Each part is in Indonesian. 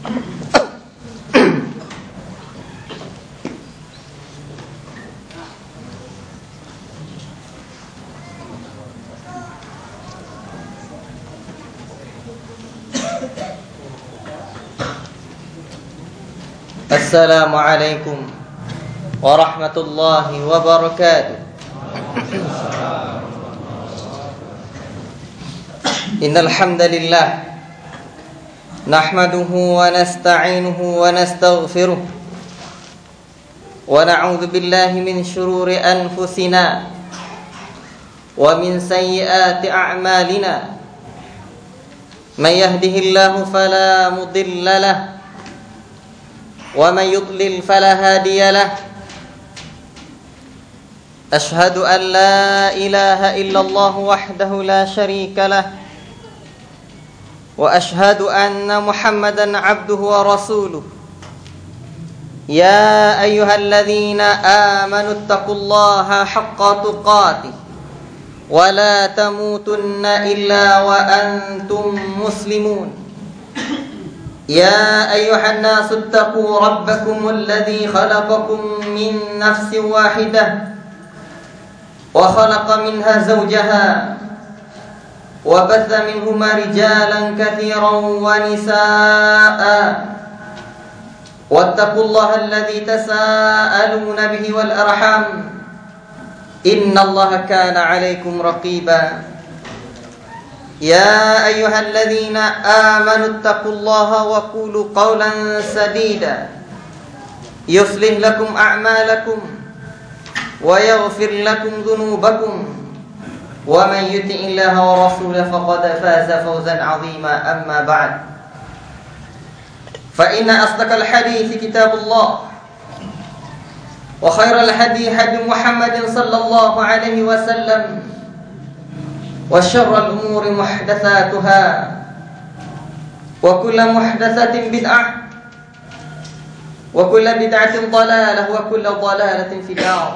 Assalamualaikum warahmatullahi wabarakatuh. Innal hamdalillah nahmaduhu wa nasta'inuhu wa nastaghfiruh wa na'udzu billahi min shururi anfusina wa min sayyiati a'malina. Man yahdihillahu fala mudilla lahu wa man yudlil fala hadiya lahu. Ashhadu an la ilaha illallah wahdahu la syarika lahu wa ashhadu anna Muhammadan abduhu wa rasuluh. Ya ayyuhalladzina amanu taqullaha haqqa tuqatih wa la tamutunna illa wa antum muslimun. يا أيها الناس اتقوا ربكم الذي خلقكم من نفس واحدة وخلق منها زوجها وبث منهما رجالا كثيرا ونساء واتقوا الله الذي تساءلون به والأرحام إن الله كان عليكم رقيبا. يا أيها الذين آمنوا اتقوا الله وقولوا قولا سديدا يصلح لكم أعمالكم ويغفر لكم ذنوبكم ومن يطع الله ورسوله فقد فاز فوزا عظيما. أما بعد فإن أصدق الحديث كتاب الله وخير الهدي هدي محمد صلى الله عليه وسلم وشر الأمور محدثاتها وكل محدثة بدعة وكل بدعة ضلالة وكل ضلالة في النار.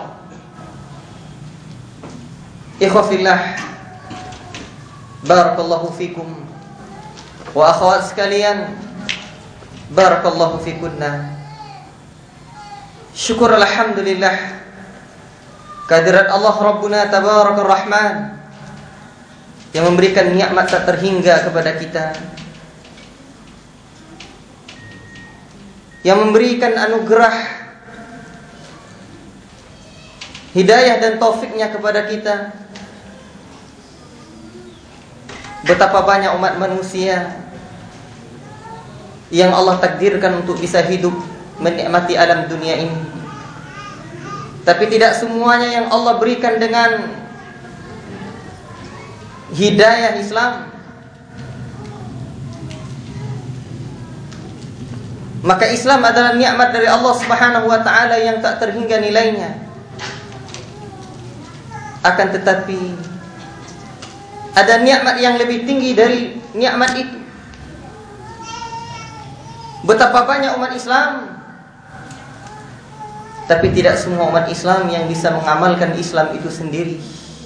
إخوة في الله, barakallahu fikum. Wa akhwat sekalian, barakallahu fikunna. Syukur alhamdulillah kehadirat Allah Rabbuna Tabarakar Rahman yang memberikan nikmat tak terhingga kepada kita, yang memberikan anugerah hidayah dan taufiknya kepada kita. Betapa banyak umat manusia yang Allah takdirkan untuk bisa hidup menikmati alam dunia ini, tapi tidak semuanya yang Allah berikan dengan hidayah Islam. Maka Islam adalah nikmat dari Allah Subhanahu wa taala yang tak terhingga nilainya. Akan tetapi ada nikmat yang lebih tinggi dari nikmat itu. Betapa banyak umat Islam, tapi tidak semua umat Islam yang bisa mengamalkan Islam itu sendiri.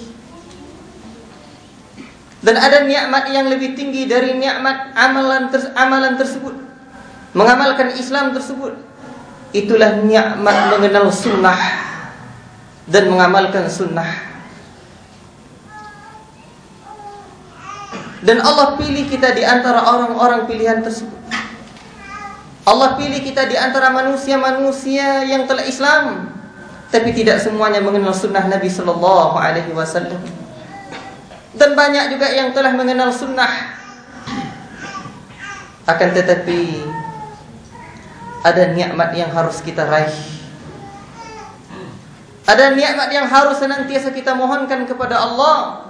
Dan ada nikmat yang lebih tinggi dari nikmat amalan tersebut, mengamalkan Islam tersebut. Itulah nikmat mengenal sunnah dan mengamalkan sunnah. Dan Allah pilih kita di antara orang-orang pilihan tersebut. Allah pilih kita di antara manusia-manusia yang telah Islam, tapi tidak semuanya mengenal sunnah Nabi sallallahu alaihi wasallam. Dan banyak juga yang telah mengenal sunnah, akan tetapi ada nikmat yang harus kita raih. Ada nikmat yang harus senantiasa kita mohonkan kepada Allah.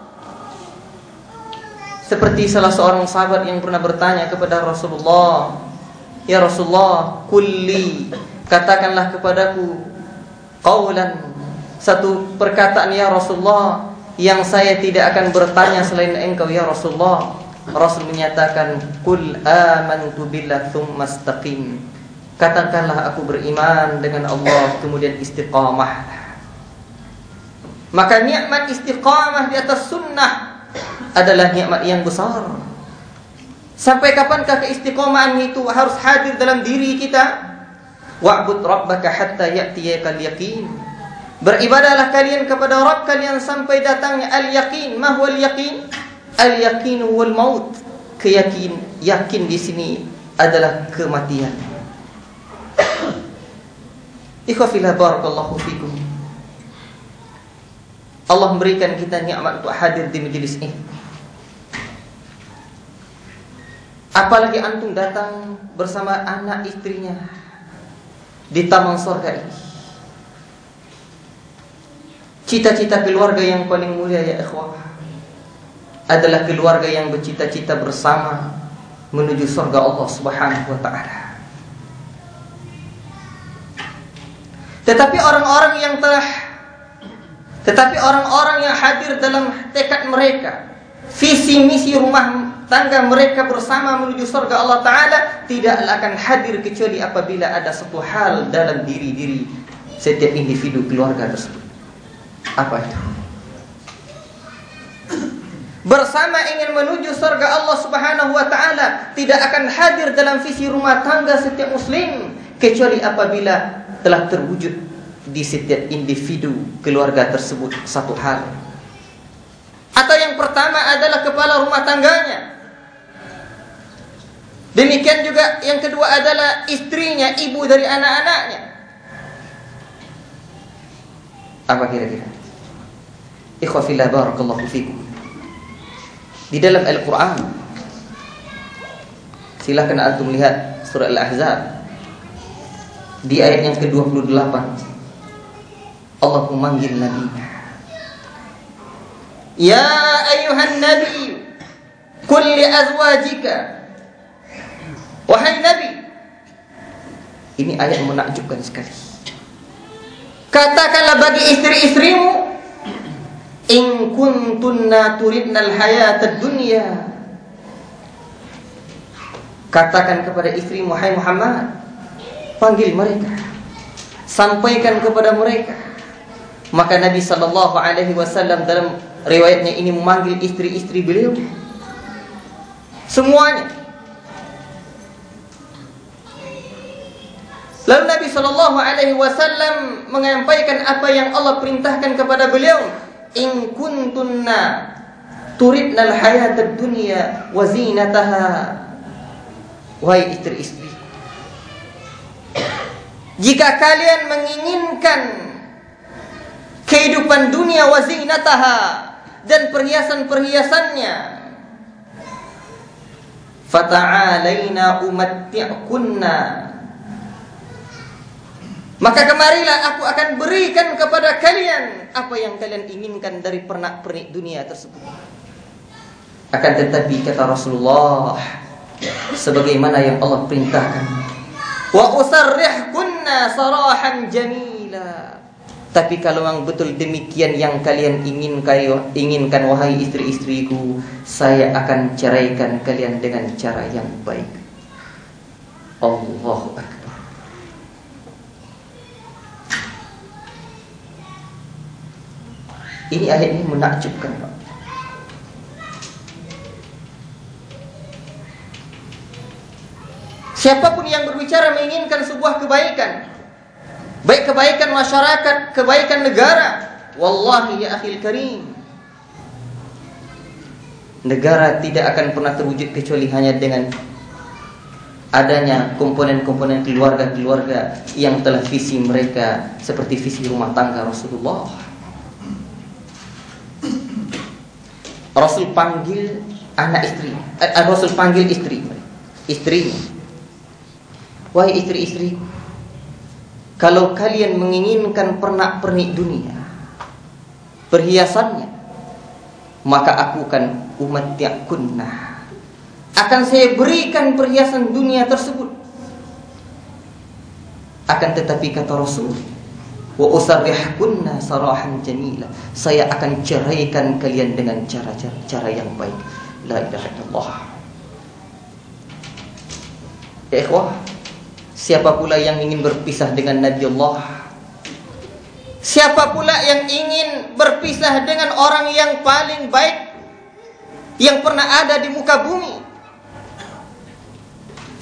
Seperti salah seorang sahabat yang pernah bertanya kepada Rasulullah, "Ya Rasulullah, kulli, katakanlah kepadaku qaulan, satu perkataan ya Rasulullah yang saya tidak akan bertanya selain engkau ya Rasulullah." Rasul menyatakan, "Qul amantu billah tsumma istaqim." Katakanlah aku beriman dengan Allah kemudian istiqamah. Maka nikmat istiqamah di atas sunnah adalah nikmat yang besar. Sampai kapankah keistiqomahan itu harus hadir dalam diri kita? Wa'bud rabbaka hatta ya'tiyakal yaqin. Beribadahlah kalian kepada Rabb kalian sampai datangnya al-yaqin. Ma huwa al-yaqin? Al-yaqin huwal maut. Yakin di sini adalah kematian. Ikhwafillah barakallahu fikum. Allah memberikan kita nikmat untuk hadir di majelis ini. Apalagi antum datang bersama anak istrinya di taman surga ini. Cita-cita keluarga yang paling mulia ya ikhwah adalah keluarga yang bercita-cita bersama menuju surga Allah Subhanahu wa taala. Tetapi orang-orang yang hadir dalam tekad mereka, visi misi rumah tangga mereka bersama menuju surga Allah Ta'ala tidaklah akan hadir kecuali apabila ada satu hal dalam diri-diri setiap individu keluarga tersebut. Apa itu? Bersama ingin menuju surga Allah Subhanahu wa Ta'ala tidak akan hadir dalam visi rumah tangga setiap muslim kecuali apabila telah terwujud di setiap individu keluarga tersebut satu hal. Atau yang pertama adalah kepala rumah tangganya. Demikian juga yang kedua adalah istrinya, ibu dari anak-anaknya. Apa kira-kira? Ikhwafillah barakallahu fikum. Di dalam Al-Quran, silakan antum lihat surah Al-Ahzab di ayat yang ke-28. Allah memanggil Nabi. Ya ayuhan Nabi, qul li azwajika. Wahai Nabi, ini ayat menakjubkan sekali. Katakanlah bagi istri-istrimu, in kuntunna turidnal hayatad dunya. Katakan kepada istrimu, hai Muhammad, panggil mereka, sampaikan kepada mereka. Maka Nabi SAW dalam riwayatnya ini memanggil istri-istri beliau semuanya. Lalu Nabi SAW menyampaikan apa yang Allah perintahkan kepada beliau. In kuntunna turidnal hayatad dunya wa zinataha. Wahai istri-istri, jika kalian menginginkan kehidupan dunia wa zinataha dan perhiasan-perhiasannya, fata'alaina umatti'kunna, maka kemarilah aku akan berikan kepada kalian apa yang kalian inginkan dari pernak-pernik dunia tersebut. Akan tetapi kata Rasulullah, sebagaimana yang Allah perintahkan, wa usarrihkunna sarahan jamila. Tapi kalau yang betul demikian yang kalian inginkan wahai istri-istriku, saya akan ceraikan kalian dengan cara yang baik. Allahu Akbar. Ini ayat ini menakjubkan, Pak. Siapapun yang berbicara menginginkan sebuah kebaikan, baik kebaikan masyarakat, kebaikan negara, wallahi ya akhil karim, negara tidak akan pernah terwujud kecuali hanya dengan adanya komponen-komponen keluarga-keluarga yang telah visi mereka seperti visi rumah tangga Rasulullah. Rasul panggil anak istri, Rasul panggil istrinya. Wahai istri-istri, kalau kalian menginginkan pernak-pernik dunia, perhiasannya, maka aku akan umatti'kunna, akan saya berikan perhiasan dunia tersebut. Akan tetapi kata Rasul, wa usarrihkunna sarahan jamila, saya akan ceraikan kalian dengan cara yang baik. La ilaha illallah. Ya ikhwah, siapa pula yang ingin berpisah dengan Nabi Allah? Siapa pula yang ingin berpisah dengan orang yang paling baik yang pernah ada di muka bumi?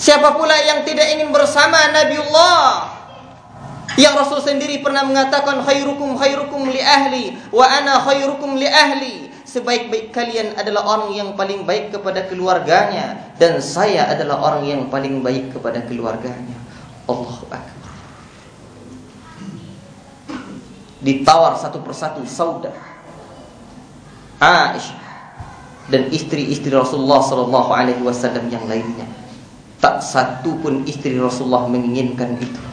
Siapa pula yang tidak ingin bersama Nabiullah, yang Rasul sendiri pernah mengatakan khairukum khairukum li ahli wa ana khairukum li ahli. Sebaik-baik kalian adalah orang yang paling baik kepada keluarganya, dan saya adalah orang yang paling baik kepada keluarganya. Allahu Akbar. Ditawar satu persatu Saudah, Aisyah, dan istri-istri Rasulullah SAW yang lainnya. Tak satu pun istri Rasulullah menginginkan itu.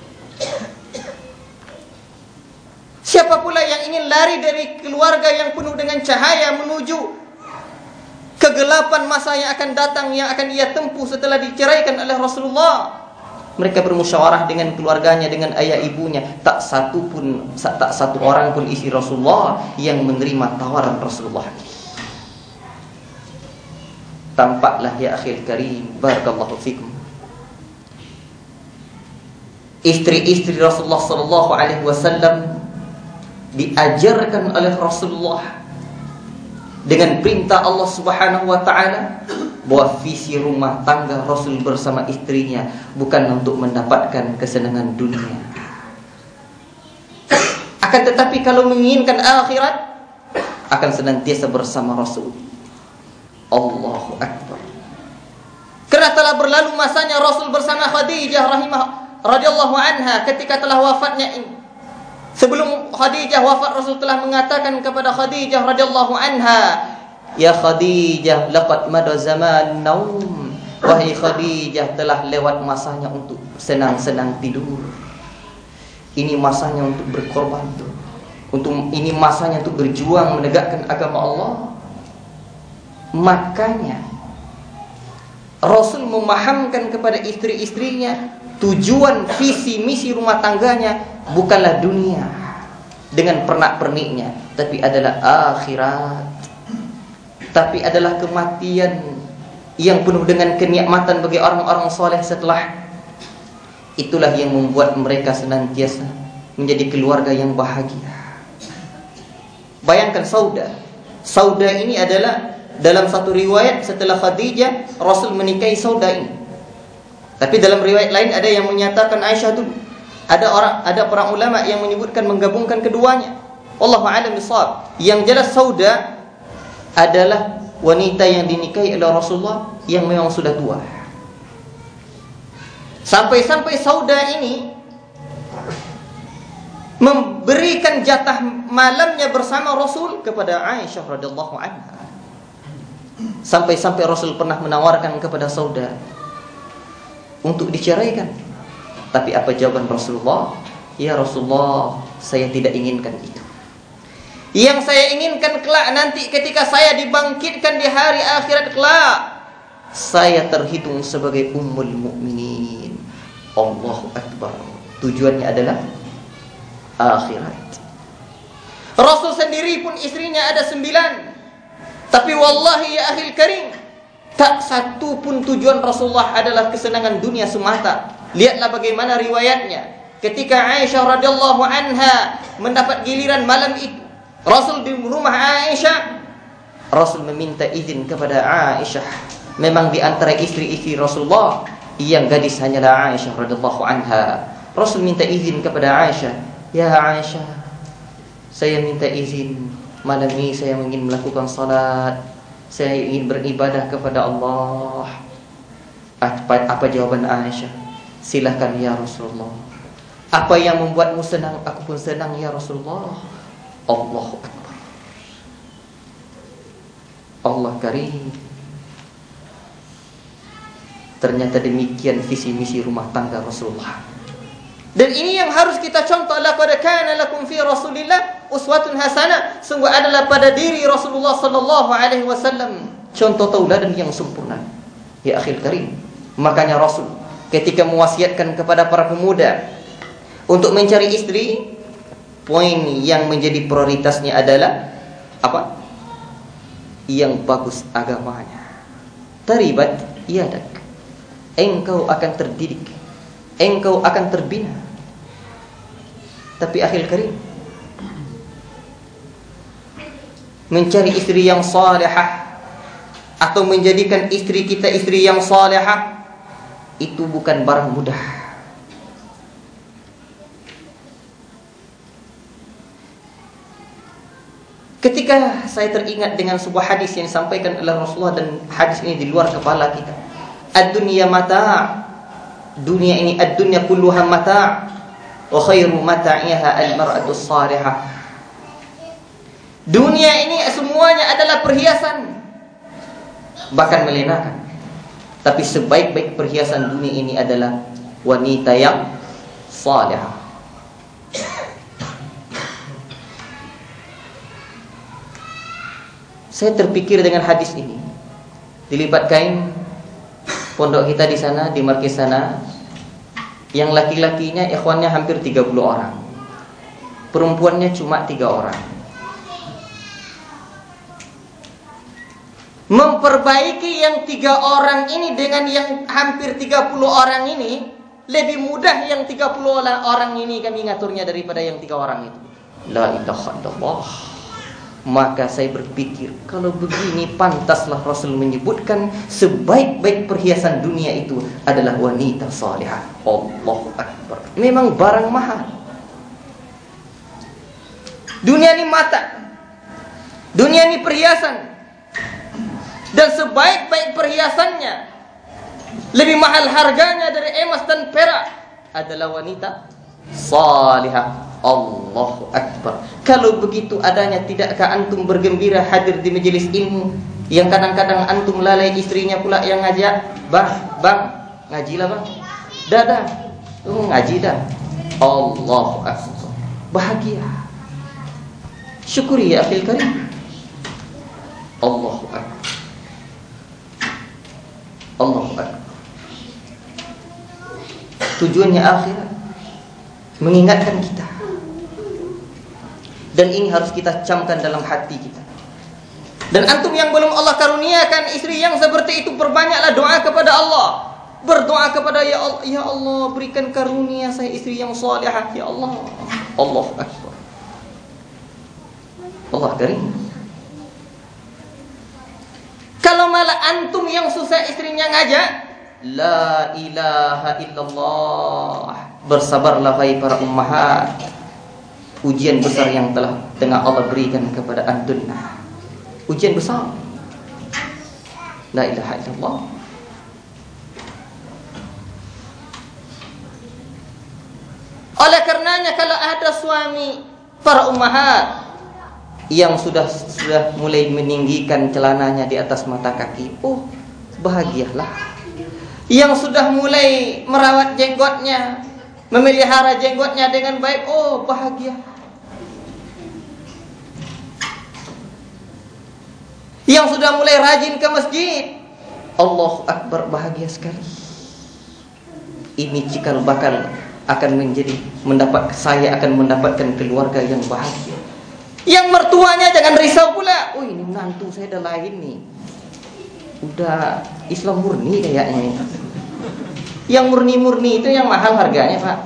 Siapa pula yang ingin lari dari keluarga yang penuh dengan cahaya menuju kegelapan masa yang akan datang, yang akan ia tempuh setelah diceraikan oleh Rasulullah? Mereka bermusyawarah dengan keluarganya, dengan ayah ibunya. Tak satu orang pun istri Rasulullah yang menerima tawaran Rasulullah. Tampaklah ya akhil karim, barakallahu fikum, istri-istri Rasulullah sallallahu alaihi wasallam diajarkan oleh Rasulullah dengan perintah Allah Subhanahu wa taala bahwa visi rumah tangga Rasul bersama istrinya bukan untuk mendapatkan kesenangan dunia, akan tetapi kalau menginginkan akhirat akan senantiasa bersama Rasul. Allahu Akbar. Karena telah berlalu masanya Rasul bersama Khadijah radhiyallahu anha ketika telah wafatnya ini. Sebelum Khadijah wafat, Rasul telah mengatakan kepada Khadijah radhiyallahu anha, "Ya Khadijah, laqad mada zaman naum." Wahai Khadijah, telah lewat masanya untuk senang-senang tidur. Ini masanya untuk berkorban, ini masanya untuk berjuang menegakkan agama Allah. Makanya Rasul memahamkan kepada istri-istrinya tujuan visi misi rumah tangganya bukanlah dunia dengan pernak-perniknya, tapi adalah akhirat, tapi adalah kematian yang penuh dengan kenikmatan bagi orang-orang soleh setelah. Itulah yang membuat mereka senantiasa menjadi keluarga yang bahagia. Bayangkan Saudah ini adalah dalam satu riwayat setelah Khadijah Rasul menikahi Saudah ini. Tapi dalam riwayat lain ada yang menyatakan Aisyah dulu. Ada para ulama yang menyebutkan menggabungkan keduanya. Wallahu a'lam bishawab. Yang jelas Saudah adalah wanita yang dinikahi oleh Rasulullah yang memang sudah tua. Sampai-sampai Saudah ini memberikan jatah malamnya bersama Rasul kepada Aisyah radhiyallahu anha. Sampai-sampai Rasul pernah menawarkan kepada Saudah untuk diceraikan. Tapi apa jawaban Rasulullah? Ya Rasulullah, saya tidak inginkan itu. Yang saya inginkan kelak nanti ketika saya dibangkitkan di hari akhirat kelak, saya terhitung sebagai ummul mukminin. Allahu Akbar. Tujuannya adalah akhirat. Rasul sendiri pun istrinya ada 9. Tapi wallahi ya akhil karim, tak satu pun tujuan Rasulullah adalah kesenangan dunia semata. Lihatlah bagaimana riwayatnya. Ketika Aisyah radhiyallahu anha mendapat giliran malam itu, Rasul di rumah Aisyah, Rasul meminta izin kepada Aisyah. Memang di antara istri-istri Rasulullah yang gadis hanyalah Aisyah radhiyallahu anha. Rasul minta izin kepada Aisyah, "Ya Aisyah, saya minta izin, malam ini saya ingin melakukan salat, saya ingin beribadah kepada Allah." Apa jawaban Aisyah? "Silakan ya Rasulullah. Apa yang membuatmu senang, aku pun senang ya Rasulullah." Allahu Akbar. Allah karim. Ternyata demikian visi misi rumah tangga Rasulullah. Dan ini yang harus kita contoh. Laqad kana lakum fi Rasulillah uswatun hasanah. Sungguh adalah pada diri Rasulullah sallallahu alaihi wasallam contoh tauladan yang sempurna. Ya akhil karim. Makanya Rasul ketika mewasiatkan kepada para pemuda untuk mencari istri, poin yang menjadi prioritasnya adalah apa? Yang bagus agamanya. Taribat yadak. Engkau akan terdidik, engkau akan terbina. Tapi akhil karim, mencari istri yang salihah atau menjadikan istri kita istri yang salihah itu bukan barang mudah. Ketika saya teringat dengan sebuah hadis yang disampaikan oleh Rasulullah, dan hadis ini di luar kepala kita. Ad-dunya mata'. Dunia ini, ad-dunya kulluha mata'. Wa khairu mata'iha al-mar'atu salihah. Dunia ini semuanya adalah perhiasan, bahkan melenakan. Tapi sebaik-baik perhiasan dunia ini adalah wanita yang salihah. Saya terpikir dengan hadis ini. Dilipat kain pondok kita di sana, di markis sana, yang laki-lakinya ikhwannya hampir 30 orang, perempuannya cuma 3 orang. Memperbaiki yang 3 orang ini dengan yang hampir 30 orang ini, lebih mudah yang 30 orang ini kami ngaturnya daripada yang 3 orang itu. La ilaha illallah. Maka saya berpikir, kalau begini pantaslah Rasul menyebutkan sebaik-baik perhiasan dunia itu adalah wanita salihah. Allahu Akbar. Memang barang mahal. Dunia ini mata, dunia ini perhiasan, dan sebaik-baik perhiasannya, lebih mahal harganya dari emas dan perak, adalah wanita salihah. Allahu Akbar. Kalau begitu adanya, tidakkah antum bergembira hadir di majelis ilmu yang kadang-kadang antum lalai istrinya pula yang ngajak? Bang, ngajilah bang. Dah, ngaji dah. Allahu Akbar. Bahagia. Syukuri ya akhil karim. Allahu Akbar. Allahu Akbar. Tujuannya akhirat, mengingatkan kita. Dan ini harus kita camkan dalam hati kita. Dan antum yang belum Allah karuniakan istri yang seperti itu, perbanyaklah doa kepada Allah. Berdoa kepada ya Allah, berikan karunia saya istri yang salihah ya Allah. Allahu Akbar. Allah karim. Kalau malah antum yang susah istrinya ngajak, la ilaha illallah. Bersabarlah wahai para ummahat. Ujian besar yang tengah Allah berikan kepada antum. Ujian besar. La ilaha illallah. Oleh karenanya kalau ada suami para ummahat yang sudah mulai meninggikan celananya di atas mata kaki, bahagialah. Yang sudah mulai merawat jenggotnya, memelihara jenggotnya dengan baik, bahagia. Yang sudah mulai rajin ke masjid, Allahu Akbar, bahagia sekali. Ini cikal bakal akan saya akan mendapatkan keluarga yang bahagia. Yang mertuanya jangan risau pula, ini menantu saya dah lain nih, udah Islam murni kayaknya nih. Yang murni-murni itu yang mahal harganya, Pak.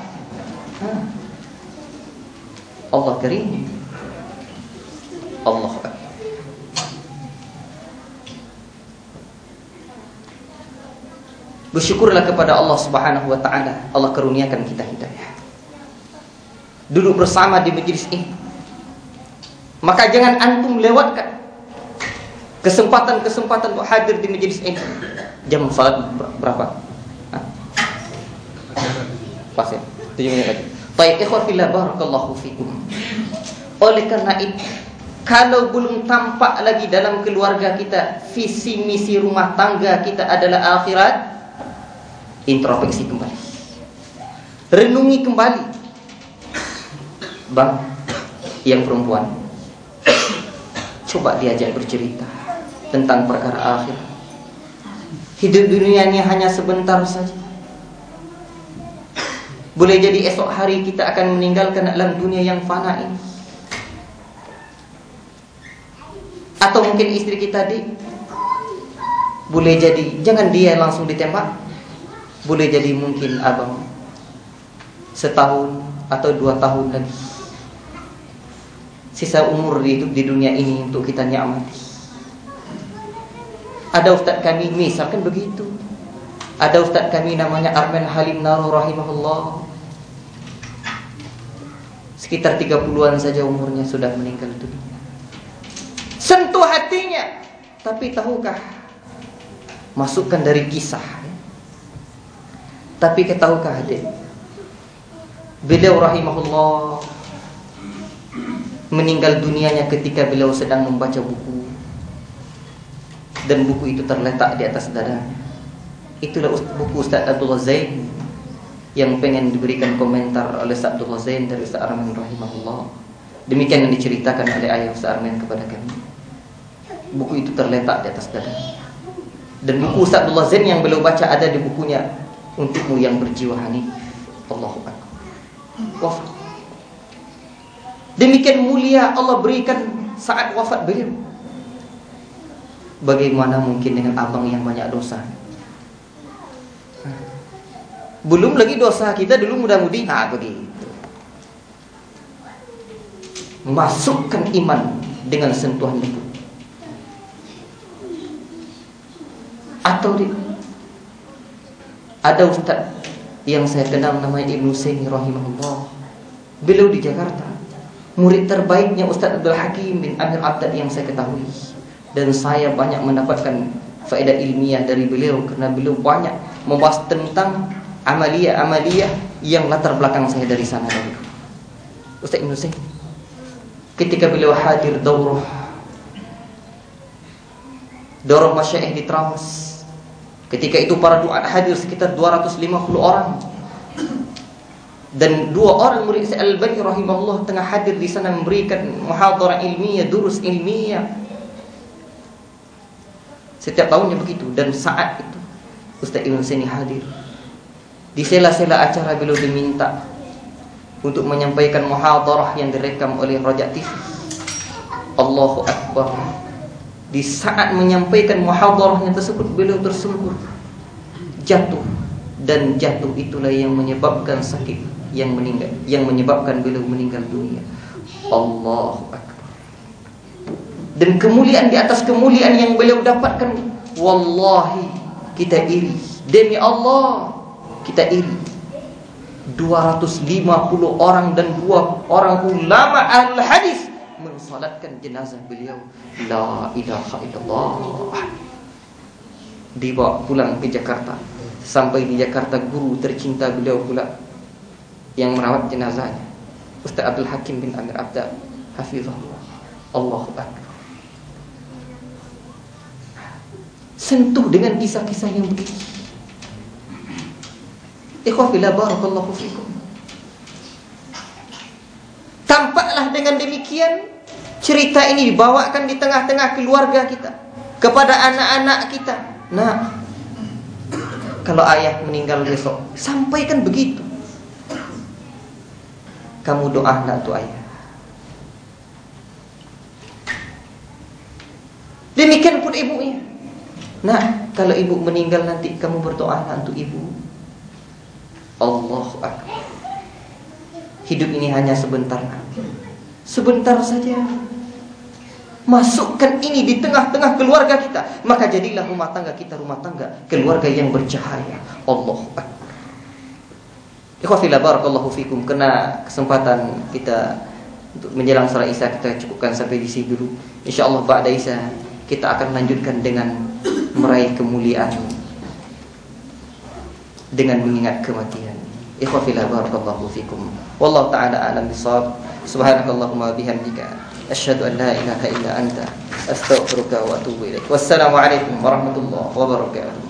Allah karim. Allah Akbar. Bersyukurlah kepada Allah Subhanahu wa taala, Allah karuniakan kita hidayah. Duduk bersama di majelis ini. Maka jangan antum lewatkan kesempatan untuk hadir di majelis ini. Jam salat berapa? Pas ya? 7 menit lagi. Baik, ikhwan fillah, barakallahu fikum. Oleh karena itu, kalau belum tampak lagi dalam keluarga kita visi misi rumah tangga kita adalah akhirat, introspeksi kembali, renungi kembali. Bang, yang perempuan, coba diajak bercerita tentang perkara akhir. Hidup dunia ini hanya sebentar saja. Boleh jadi esok hari kita akan meninggalkan alam dunia yang fana ini. Atau mungkin istri kita boleh jadi, jangan dia langsung ditembak. Boleh jadi mungkin abang setahun atau 2 tahun lagi, sisa umur hidup di dunia ini untuk kita nikmati. Ada ustaz kami misalkan begitu, Ada ustaz kami namanya Arman Halim Naro rahimahullah. Sekitar 30-an saja umurnya sudah meninggal dunia. Sentuh hatinya. Tapi tahukah, masukkan dari kisah. Tapi tahukah adik, beliau rahimahullah meninggal dunianya ketika beliau sedang membaca buku, dan buku itu terletak di atas dadanya. Itulah buku Ustaz Abdullah Zain yang pengen diberikan komentar oleh Ustaz Abdullah Zain dari Ustaz Arman rahimahullah. Demikian yang diceritakan oleh ayah Ustaz Arman kepada kami. Buku itu terletak di atas dadanya. Dan buku Ustaz Abdullah Zain yang beliau baca ada di bukunya Untukmu yang Berjiwa Hanif. Allahu Akbar. Wafat. Demikian mulia Allah berikan saat wafat beliau. Bagaimana mungkin dengan abang yang banyak dosa? Belum lagi dosa kita dulu mudah-mudi. Begitu. Masukkan iman dengan sentuhan itu. Atau ada ustaz yang saya kenal namanya Ibnu Saini rahimahullah. Beliau di Jakarta, murid terbaiknya Ustaz Abdul Hakim bin Amir Abdad yang saya ketahui. Dan saya banyak mendapatkan faedah ilmiah dari beliau karena beliau banyak membahas tentang amaliyah yang latar belakang saya dari sana dulu. Ustaz Ibnu Saini ketika beliau hadir daurah masyaikh di Trawas. Ketika itu para duat hadir sekitar 250 orang. Dan 2 orang murid Al-Albani rahimahullah tengah hadir di sana memberikan muhadharah ilmiah, durus ilmiah. Setiap tahunnya begitu. Dan saat itu Ustaz Ibnu Saini hadir. Di sela-sela acara beliau diminta untuk menyampaikan muhadharah yang direkam oleh Raja TV. Allahu Akbar. Di saat menyampaikan muhadharahnya tersebut beliau tersungkur, jatuh, dan jatuh itulah yang menyebabkan sakit, yang menyebabkan beliau meninggal dunia. Allahu Akbar. Dan kemuliaan di atas kemuliaan yang beliau dapatkan, wallahi kita iri. Demi Allah kita iri. 250 orang dan 2 orang ulama ahlul hadis mensalatkan jenazah beliau. La ilaha illallah. Dibawa pulang ke Jakarta. Sampai di Jakarta guru tercinta beliau pula yang merawat jenazahnya, Ustaz Abdul Hakim bin Amir Abdad hafizahullah. Allahu Akbar. Sentuh dengan kisah-kisah yang begitu. Ikhwafillah barakallahu fikum. Tampaklah dengan demikian cerita ini dibawakan di tengah-tengah keluarga kita, kepada anak-anak kita. Nah, kalau ayah meninggal besok, sampaikan begitu. Kamu doa nak untuk ayah. Demikian pun ibunya. Nah, kalau ibu meninggal nanti kamu berdoa nak untuk ibu. Allahu Akbar. Hidup ini hanya sebentar. Sebentar saja. Masukkan ini di tengah-tengah keluarga kita, maka jadilah rumah tangga kita rumah tangga keluarga yang bercahaya. Allahu Akbar. Ikhwafillah barakallahu fikum. Kena kesempatan kita untuk menjelang salat Isya, kita cukupkan sampai di sini dulu. Insyaallah ba'da Isya kita akan lanjutkan dengan meraih kemuliaan dengan mengingat kematian. Ikhwafillah barakallahu fikum. Wallahu taala a'lam bishawab. Subhanakallahumma bihamdika asyhadu an la ilaha illa anta astaghfiruka wa atubu ilaik. Wassalamu alaikum warahmatullahi wabarakatuh.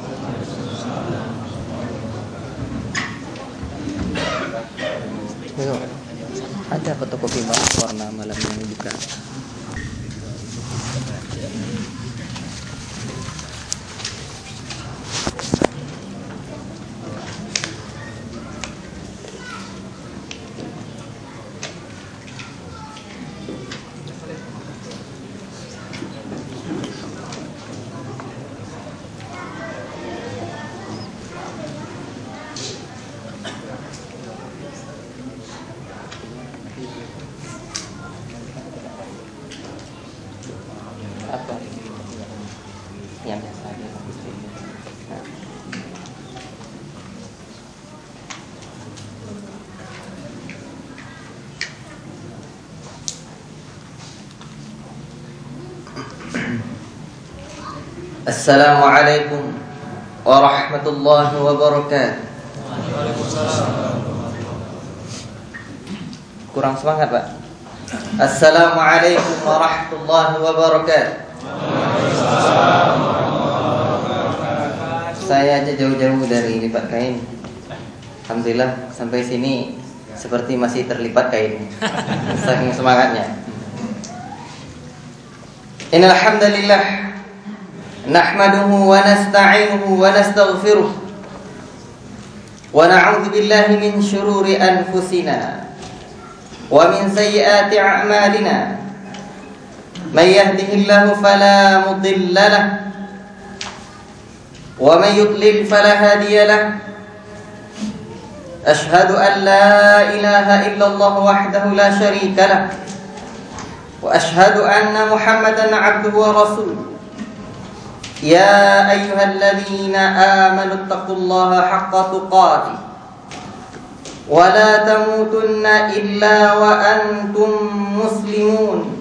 Ada fotokopi warna malam yang buka. Assalamualaikum warahmatullahi wabarakatuh. Kurang semangat, Pak. Assalamualaikum warahmatullahi wabarakatuh. Saya aja jauh-jauh dari lipat kain. Alhamdulillah sampai sini seperti masih terlipat kain. Saking semangatnya. Innal hamdalillah nahmaduhu wa nasta'inuhu wa nastaghfiruh wa na'udzu billahi min shururi anfusina wa min sayyiati a'malina. May yahdihillahu fala mudilla lahu wa may yudlil fala hadiya lahu. Ashhadu an la ilaha illallah wahdahu la syarika lahu wa ashhadu anna Muhammadan 'abduhu wa rasuluh. Ya ayyuhalladzina amanu taqullaha haqqa tuqatih wa la tamutunna illa wa antum muslimun.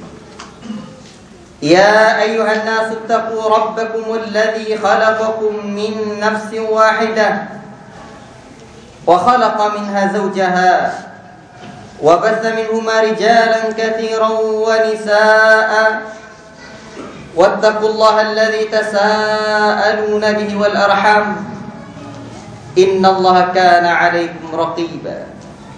Ya ayyuhan nasu taqu rabbakumul ladzi khalaqakum min nafsin wahidah wa khalaqa minha zawjaha wa batha minhuma rijalan katsiran wa nisaa'a wattaqullaha alladzi tasaaluna bihi wal arham innallaha kana 'alaykum raqiba.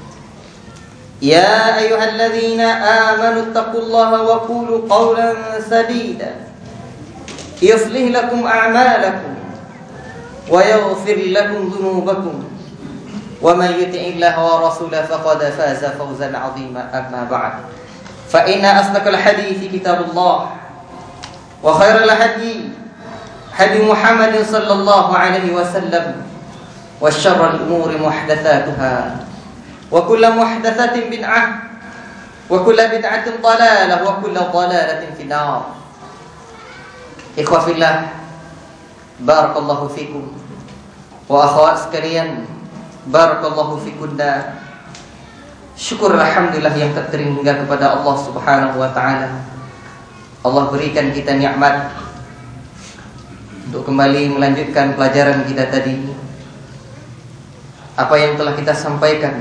Ya ayyuhalladzina amanu taqullaha wa qulu qawlan sadida yuslih lakum a'malakum wa yaghfir lakum dhunubakum wa man yuti'illaha wa rasulahu faqad faza fawzan 'azima. Amma ba'd, fa inna asdaqal hadithi kitabullah wa khairal hadi hadi Muhammadin sallallahu alaihi wasallam wa syarrul umuri muhdatsatuha wa kullu muhdatsatin bid'ah wa kullu bid'atin dhalalah wa kullu dhalalatin finnar. Ikhwah fillah, barakallahu fikum wa akhwat sekalian, barakallahu fikunna. Syukur alhamdulillah yang tak terhingga kepada Allah Subhanahu wa taala. Allah berikan kita nikmat untuk kembali melanjutkan pelajaran kita tadi. Apa yang telah kita sampaikan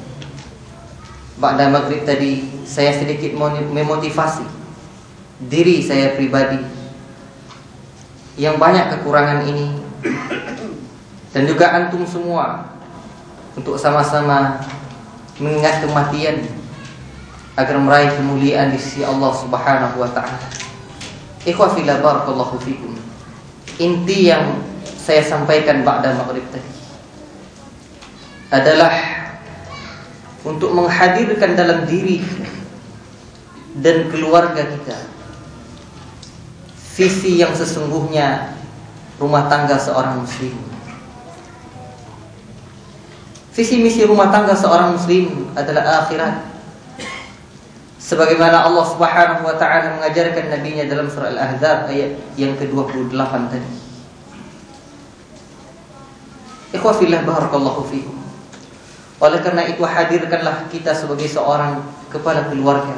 ba'da maghrib tadi, saya sedikit memotivasi diri saya pribadi yang banyak kekurangan ini, dan juga antum semua, untuk sama-sama mengingat kematian agar meraih kemuliaan di sisi Allah Subhanahu wa taala. Ikhwah fillah, barakallahu fikum. Inti yang saya sampaikan ba'da maghrib tadi adalah untuk menghadirkan dalam diri dan keluarga kita visi yang sesungguhnya rumah tangga seorang muslim. Visi misi rumah tangga seorang muslim adalah akhirat, sebagaimana Allah Subhanahu wa taala mengajarkan nabinya dalam surah Al-Ahzab ayat yang ke-28 tadi. Ikhwah fillah, barakallahu fikum. Oleh karena itu, hadirkanlah kita sebagai seorang kepala keluarga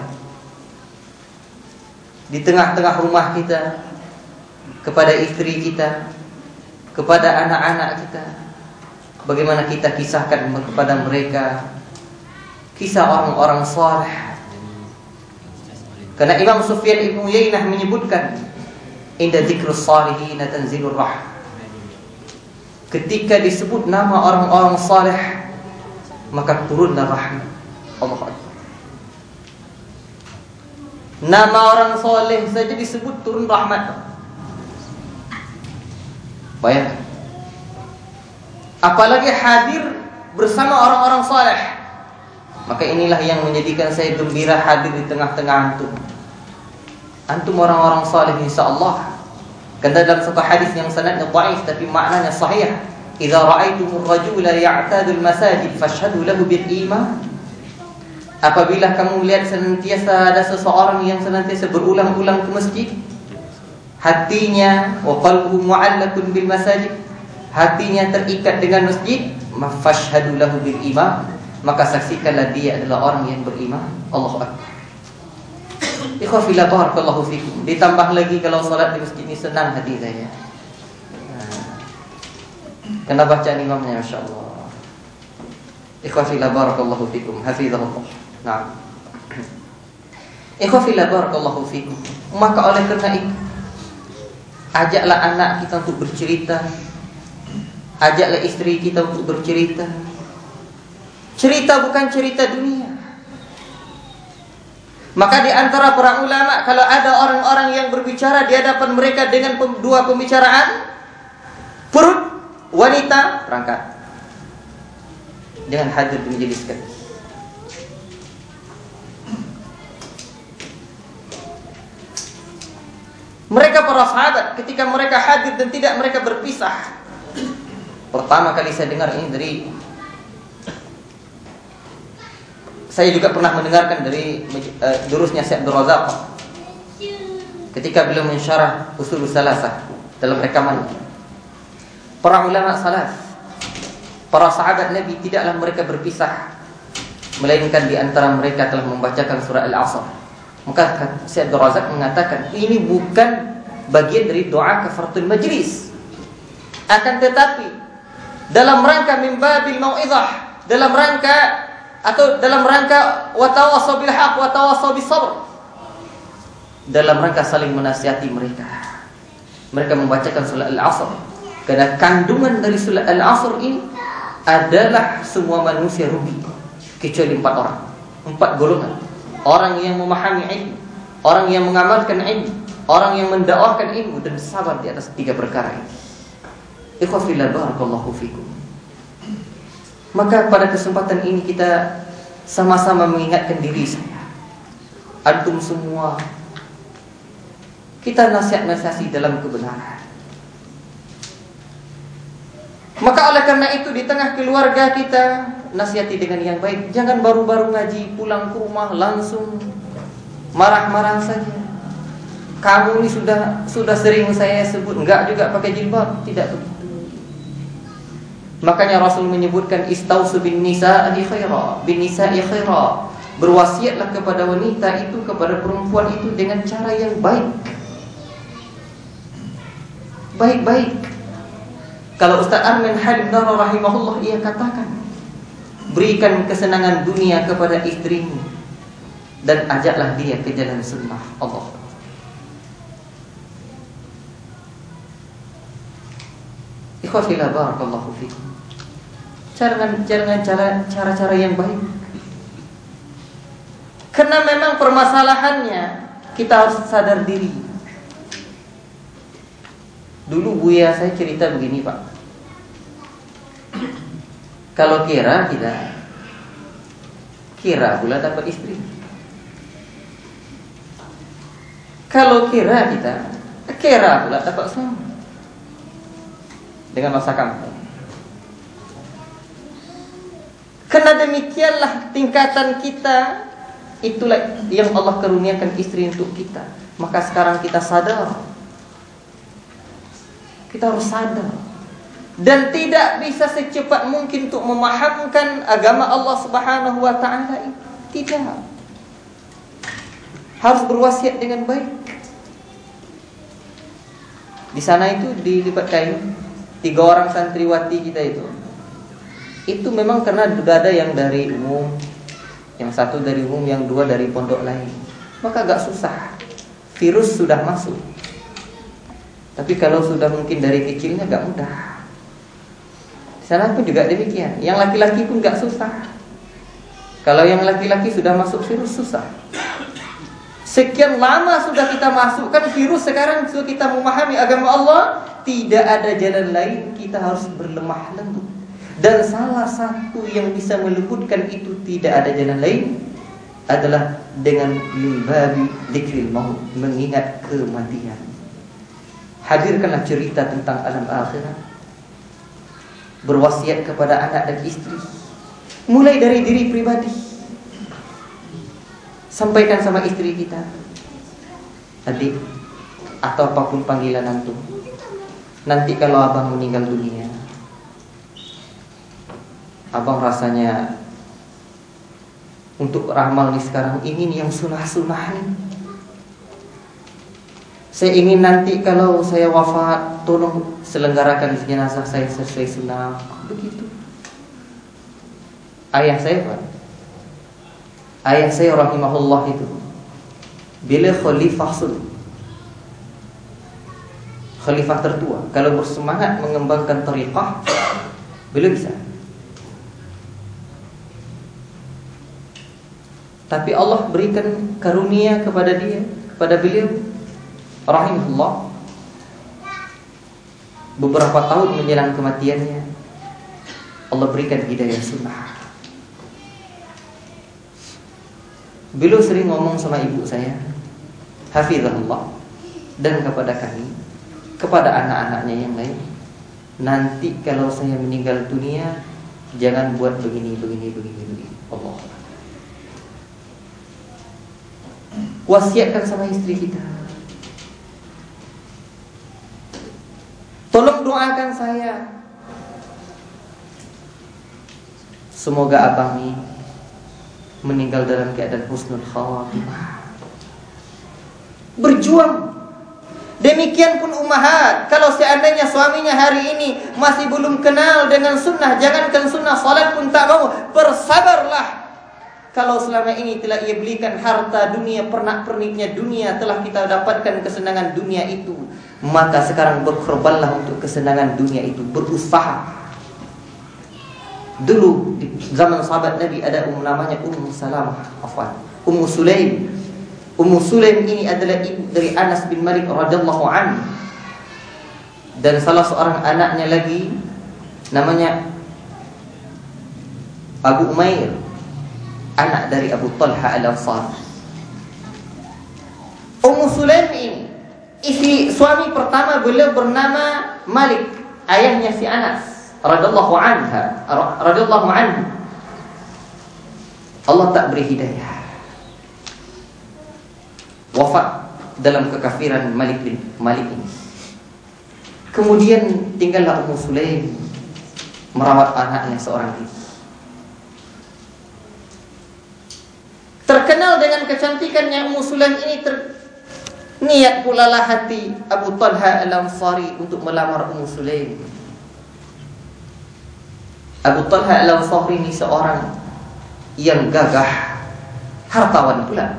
di tengah-tengah rumah kita, kepada istri kita, kepada anak-anak kita. Bagaimana kita kisahkan kepada mereka kisah orang-orang saleh. Karena Imam Sufyan Ibn Uyainah menyebutkan, inda dzikrus salihin tanzilur rahmah. Ketika disebut nama orang-orang saleh, maka turunlah rahmat. Allahu Akbar. Nama orang saleh saja disebut, turun rahmat. Bayangkan, apalagi hadir bersama orang-orang saleh. Maka inilah yang menjadikan saya gembira hadir di tengah-tengah antum. Antum orang-orang saleh insyaallah. Karena dalam satu hadis yang sanadnya dhaif tapi maknanya sahih, idza ra'aitumur rajula ya'tadu al-masajid fashhadu lahu bil iman. Apabila kamu melihat senantiasa ada seseorang yang senantiasa berulang-ulang ke masjid, hatinya wa qalbuhu mu'allaqun bil masajid, hatinya terikat dengan masjid, fashhadu lahu bil iman, maka saksikanlah dia adalah orang yang beriman. Allahu Akbar. Ikhwafillah barakallahu fikum. Ditambah lagi kalau salat di masjid ini senang hati saya. Kena bacaan imamnya, Masya Allah. Ikhwafillah barakallahu fikum. Hafizahullah. Nah, ikhwafillah barakallahu fikum. Maka oleh karena itu, ajaklah anak kita untuk bercerita, ajaklah istri kita untuk bercerita. Cerita bukan cerita dunia. Maka di antara para ulama, kalau ada orang-orang yang berbicara di hadapan mereka dengan dua pembicaraan, perut wanita berangkat, jangan hadir di majelis kami. Mereka para sahabat ketika mereka hadir dan tidak mereka berpisah. Pertama kali saya dengar ini dari, saya juga pernah mendengarkan dari durusnya Syekh Abdul Razak ketika beliau mensyarah Ushul Salasah dalam rekaman. Para ulama salaf, para sahabat Nabi, tidaklah mereka berpisah, melainkan di antara mereka telah membacakan surah Al-Asr. Maka Syekh Abdul Razak mengatakan ini bukan bagian dari doa kafaratul majlis, akan tetapi dalam rangka min babil mau'izah, dalam rangka watawassaw bil haqq watawassaw bis sabr, dalam rangka saling menasihati mereka. Mereka membacakan surah Al-Asr karena kandungan dari surah Al-Asr ini adalah semua manusia rugi kecuali 4 orang, 4 golongan. Orang yang memahami ilmu, orang yang mengamalkan ilmu, orang yang mendakwahkan ilmu dan sabar di atas 3 perkara ini. Ikhwafillah barakallahu fikum. Maka pada kesempatan ini kita sama-sama mengingatkan diri saya, antum semua, kita nasihat-nasihati dalam kebenaran. Maka oleh karena itu di tengah keluarga kita nasihati dengan yang baik. Jangan baru-baru ngaji pulang ke rumah langsung marah-marah saja. Kamu ini sudah sering saya sebut enggak juga pakai jilbab, tidak begitu. Makanya Rasul menyebutkan istausu bin nisa'i khaira, bin nisa'i khaira. Berwasiatlah kepada wanita itu, kepada perempuan itu dengan cara yang baik. Baik-baik. Kalau Ustaz Armin Halim Dara rahimahullah, ia katakan, berikan kesenangan dunia kepada istrimu dan ajaklah dia ke jalan sunnah Allah. Ikhwafillah barakallahu fikum. Cara-cara yang baik. Karena memang permasalahannya kita harus sadar diri. Dulu buya saya cerita begini, Pak. Kalau kira pula dapat istri. Kalau kira pula dapat suami. Dengan masa kampung. Karena demikianlah tingkatan kita, itulah yang Allah karuniakan istri untuk kita. Maka sekarang kita sadar. Kita harus sadar. Dan tidak bisa secepat mungkin untuk memahamkan agama Allah Subhanahu wa ta'ala. Tidak. Harus berwasiat dengan baik. Di sana itu dilipat kayu 3 orang santriwati kita itu memang karena sudah ada yang dari umum, yang 1 dari umum, yang 2 dari pondok lain. Maka agak susah. Virus sudah masuk. Tapi kalau sudah mungkin dari kecilnya agak mudah. Di sana pun juga demikian. Yang laki-laki pun agak susah. Kalau yang laki-laki sudah masuk virus susah. Sekian lama sudah kita masukkan virus, sekarang sudah kita memahami agama Allah, tidak ada jalan lain, kita harus berlemah lembut. Dan salah satu yang bisa melembutkan itu, tidak ada jalan lain, adalah dengan mimbabi dzikril maut, mengingat kematian. Hadirkanlah cerita tentang alam akhirat. Berwasiat kepada anak dan istri, mulai dari diri pribadi. Sampaikan sama istri kita, adik, atau apapun panggilan antum, nanti kalau abang meninggal dunia, abang rasanya untuk ramal nih sekarang ingin yang sunah-sunah nih, Saya ingin nanti kalau saya wafat, tolong selenggarakan jenazah saya sesuai sunnah. Begitu. Ayah saya, Pak. Ayah saya rahimahullah itu, bila khalifah tertua, kalau bersemangat mengembangkan tariqah, beliau bisa. Tapi Allah berikan karunia kepada beliau rahimahullah, beberapa tahun menjelang kematiannya, Allah berikan hidayah sunnah. Beliau sering ngomong sama ibu saya, hafizahullah, dan kepada kami, kepada anak-anaknya yang lain, nanti kalau saya meninggal dunia, jangan buat begini. Allah wasiatkan sama istri kita, tolong doakan saya, semoga abang ini meninggal dalam keadaan husnul khatimah. Berjuang. Demikian pun ummahat, kalau seandainya suaminya hari ini masih belum kenal dengan sunnah, jangankan sunnah, salat pun tak mau, bersabarlah. Kalau selama ini telah ia belikan harta dunia, pernak-perniknya dunia, telah kita dapatkan kesenangan dunia itu, maka sekarang berkorbanlah untuk kesenangan dunia itu, berusaha. Dulu di zaman sahabat Nabi ada namanya Ummu Salamah, Ummu Sulaim. Ummu Sulaim ini adalah ibu dari Anas bin Malik radhiyallahu anhu, dan salah seorang anaknya lagi namanya Abu Umair, anak dari Abu Talha al-Ansari. Ummu Sulaim ini suami pertama beliau bernama Malik, ayahnya si Anas radhiyallahu anhu. Allah tak beri hidayah, wafat dalam kekafiran Malik ini. Kemudian tinggallah Ummu Sulaim merawat anaknya seorang diri. Terkenal dengan kecantikannya Ummu Sulaim ini, niat pula lah hati Abu Talha al-Ansari untuk melamar Ummu Sulaim. Abu Talha al-Ansari ini seorang yang gagah, hartawan pula.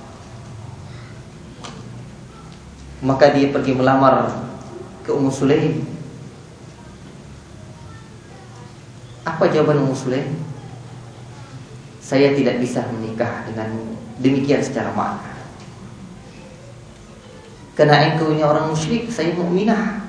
Maka dia pergi melamar ke Ummu Sulaim. Apa jawaban Ummu Sulaim? Saya tidak bisa menikah denganmu demikian secara makna, karena engkau ini orang musyrik, saya mukminah.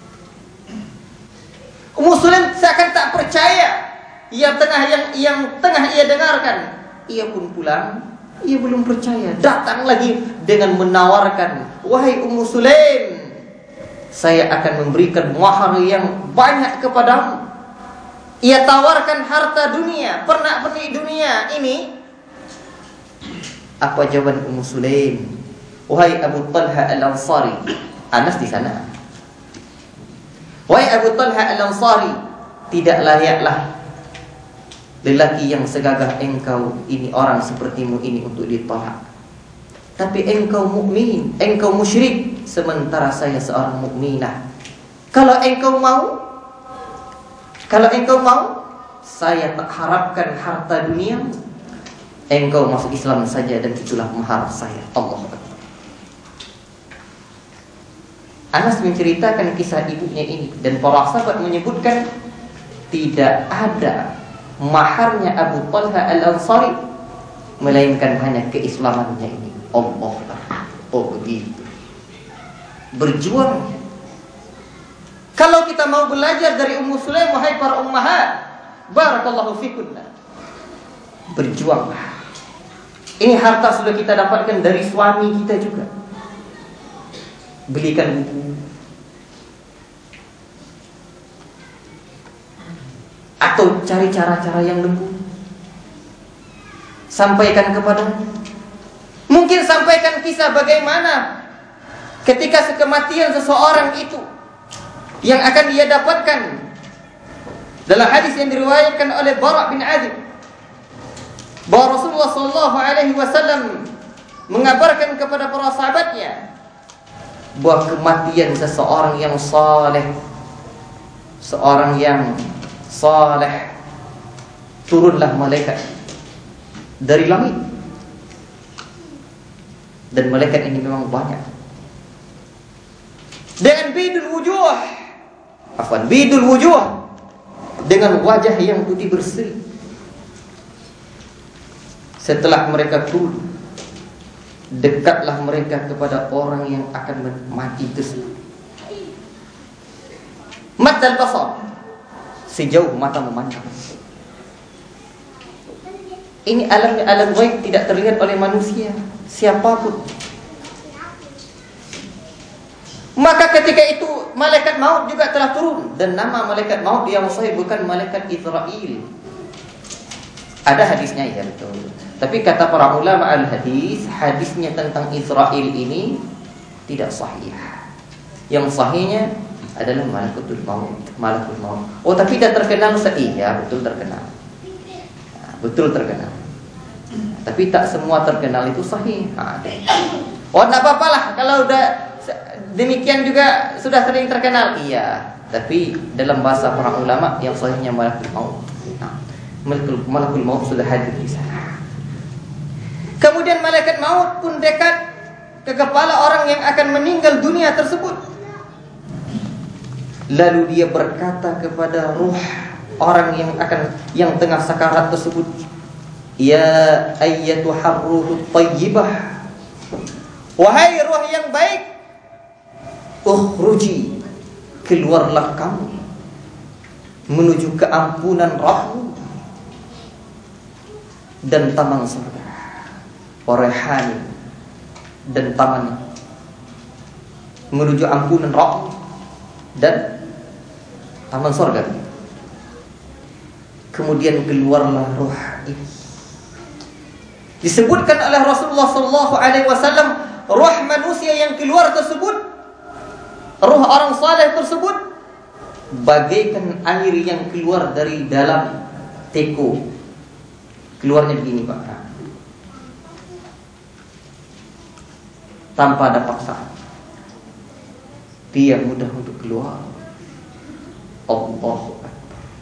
Ummu Sulaim seakan tak percaya yang tengah ia dengarkan. Ia pun pulang, ia belum percaya. Datang lagi dengan menawarkan, wahai Ummu Sulaim, saya akan memberikan mahar yang banyak kepadamu. Ia tawarkan harta dunia, pernak-pernik dunia ini. Apa jawaban Ummu Sulaim? Wahai Abu Talha al-Ansari, Anas di sana. Wahai Abu Talha al-Ansari, tidak layaklah lelaki yang segagah engkau ini, orang sepertimu ini untuk ditolak. Tapi engkau mukmin, engkau musyrik, sementara saya seorang mukminah. Kalau engkau mau, saya tak harapkan harta dunia. Engkau masuk Islam saja dan itulah mahar saya. Allah Akbar. Anas menceritakan kisah ibunya ini, dan para sahabat menyebutkan tidak ada maharnya Abu Talha al-Ansari melainkan hanya keislamannya ini. Allah Akbar. Oh begitu. Berjuang. Kalau kita mau belajar dari Ummu Sulaim, wahai para ummahat, barakallahu fikunna, berjuanglah. Ini harta sudah kita dapatkan dari suami kita juga. Belikan buku, atau cari cara-cara yang lembut, sampaikan kepada. Mungkin sampaikan kisah bagaimana ketika kematian seseorang itu yang akan dia dapatkan. Dalam hadis yang diriwayatkan oleh Bara' bin Azib, bahwa Rasulullah SAW mengabarkan kepada para sahabatnya bahwa kematian seseorang yang saleh, seorang yang saleh, turunlah malaikat dari langit. Dan malaikat ini memang banyak, dengan bidul wujuh, dengan wajah yang putih berseri. Setelah mereka turun, dekatlah mereka kepada orang yang akan mati tersebut. Maddal basar, sejauh mata memandang. Ini alam ghaib, tidak terlihat oleh manusia siapapun. Maka ketika itu malaikat maut juga telah turun, dan nama malaikat maut yang sahih bukan malaikat Israel. Ada hadisnya, ya betul. Tapi kata para ulama al-hadis, hadisnya tentang Israel ini tidak sahih. Yang sahihnya adalah malakul maut. Oh, tapi tidak terkenal iya, betul terkenal. Betul terkenal. Tapi tak semua terkenal itu sahih. Oh, tidak apa-apa lah kalau udah demikian juga sudah sering terkenal. Iya, tapi dalam bahasa para ulama yang sahihnya malakul maut. Malakul maut sudah hadir di sana. Kemudian malaikat maut pun dekat ke kepala orang yang akan meninggal dunia tersebut. Lalu dia berkata kepada ruh orang yang tengah sakarat tersebut, ya ayyatuhar ruhut thayyibah, wahai ruh yang baik, ukhruji, keluarlah kamu menuju keampunan Rabbmu dan taman surga, warahani, dan taman menuju ampunan Rabbmu dan taman surga. Kemudian keluarlah ruh ini. Disebutkan oleh Rasulullah SAW, ruh manusia yang keluar tersebut, ruh orang saleh tersebut, bagaikan air yang keluar dari dalam teko. Keluarnya begini, Pak, tanpa ada paksaan. Dia mudah untuk keluar. Allahu Akbar.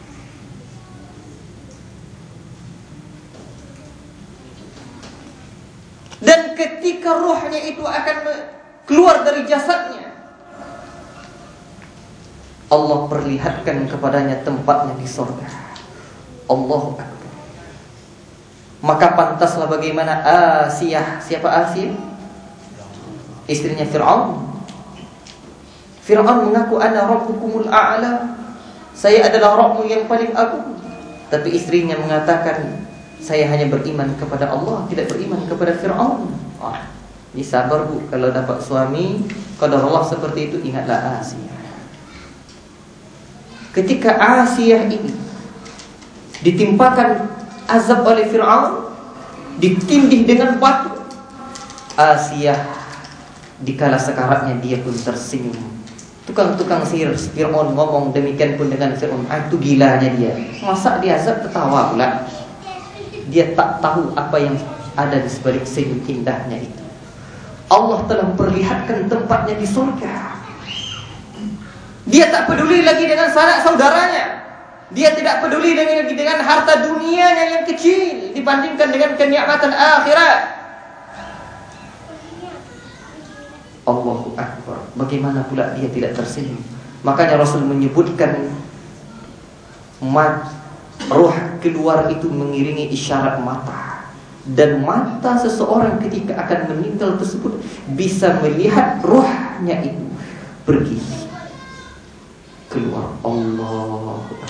Dan ketika ruhnya itu akan keluar dari jasadnya, Allah perlihatkan kepadanya tempatnya di surga. Allahu Akbar. Maka pantaslah bagaimana Asiyah. Siapa Asiyah? Istrinya Fir'aun. Fir'aun mengaku ana rabbukumul a'la, saya adalah Rabbmu yang paling agung. Tapi istrinya mengatakan, saya hanya beriman kepada Allah, tidak beriman kepada Fir'aun. Ini sabar, Bu, kalau dapat suami qadar Allah seperti itu, ingatlah Asiyah. Ketika Asiyah ini ditimpakan azab oleh Fir'aun, ditindih dengan batu, Asiyah dikala sekaratnya dia pun tersenyum. Tukang-tukang sihir Fir'aun ngomong demikian pun dengan Fir'aun. Itu gilanya dia. Masa dia azab ketawa pula. Dia tak tahu apa yang ada di sebalik senyum indahnya itu. Allah telah memperlihatkan tempatnya di surga. Dia tak peduli lagi dengan sanak saudaranya. Dia tidak peduli dengan harta dunianya yang kecil dibandingkan dengan kenikmatan akhirat. Allahu Akbar. Bagaimana pula dia tidak tersenyum? Makanya Rasul menyebutkan ruh keluar itu mengiringi isyarat mata. Dan mata seseorang ketika akan meninggal tersebut bisa melihat ruhnya itu pergi keluar. Allahu Akbar.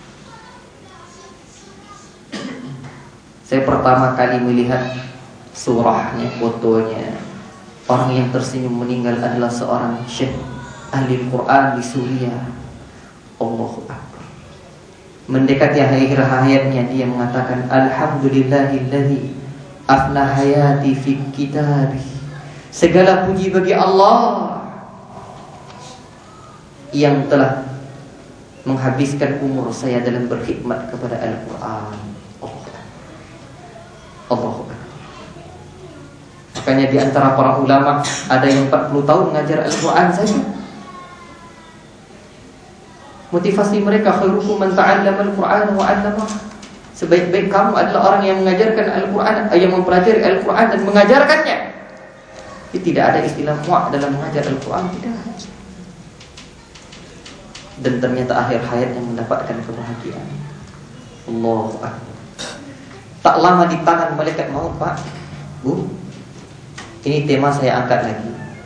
Saya pertama kali melihat surahnya, fotonya, orang yang tersenyum meninggal adalah seorang syekh ahli Quran di Suriah. Allahu Akbar. Mendekati akhir hayatnya dia mengatakan, alhamdulillahilladzi afna hayati fi kitabih. Segala puji bagi Allah yang telah menghabiskan umur saya dalam berkhidmat kepada Al-Quran. Allahu Akbar. Maka Makanya di antara para ulama ada yang 40 tahun mengajar Al-Quran saja. Motivasi mereka, khairukum man ta'allama al-Qur'an wa 'allamah. Sebaik-baik kamu adalah orang yang mengajarkan Al-Quran, yang mempelajari Al-Quran dan mengajarkannya. Jadi tidak ada istilah muak dalam mengajar Al-Quran, tidak. Dan ternyata akhir hayat yang mendapatkan kebahagiaan. Allahu Akbar. Tak lama di tangan malaikat maut, Pak, Bu. Ini tema saya angkat lagi.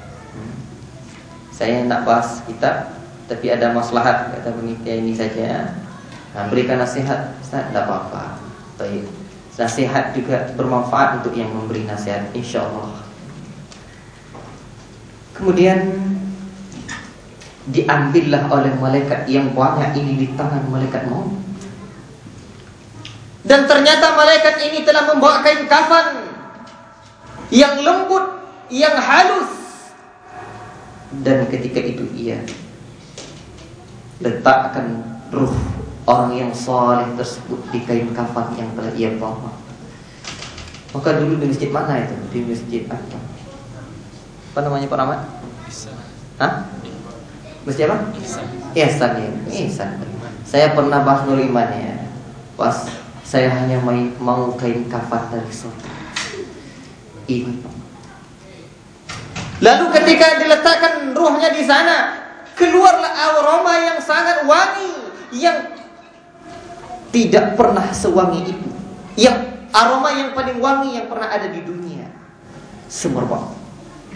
Saya nak bahas kitab, tapi ada maslahat kata penitia ini saja. Nah, berikan nasihat, Ustaz, tidak apa-apa. Baik. Nasihat juga bermanfaat untuk yang memberi nasihat, insyaallah. Kemudian diambillah oleh malaikat yang banyak ini di tangan malaikat maut. Dan ternyata malaikat ini telah membawa kain kafan yang lembut, yang halus. Dan ketika itu ia letakkan ruh orang yang saleh tersebut di kain kafan yang telah ia bawa. Maka dulu di masjid mana itu? Di masjid apa namanya Pak Rahmat? Hah? Masjid apa? Ihsan ya. Ihsan. Saya pernah bahas Nur Iman ya. Pas saya hanya mau kain kafan dari surga. Ini. Lalu ketika diletakkan ruhnya di sana, keluarlah aroma yang sangat wangi, yang tidak pernah sewangi itu, yang aroma yang paling wangi yang pernah ada di dunia, semerbak.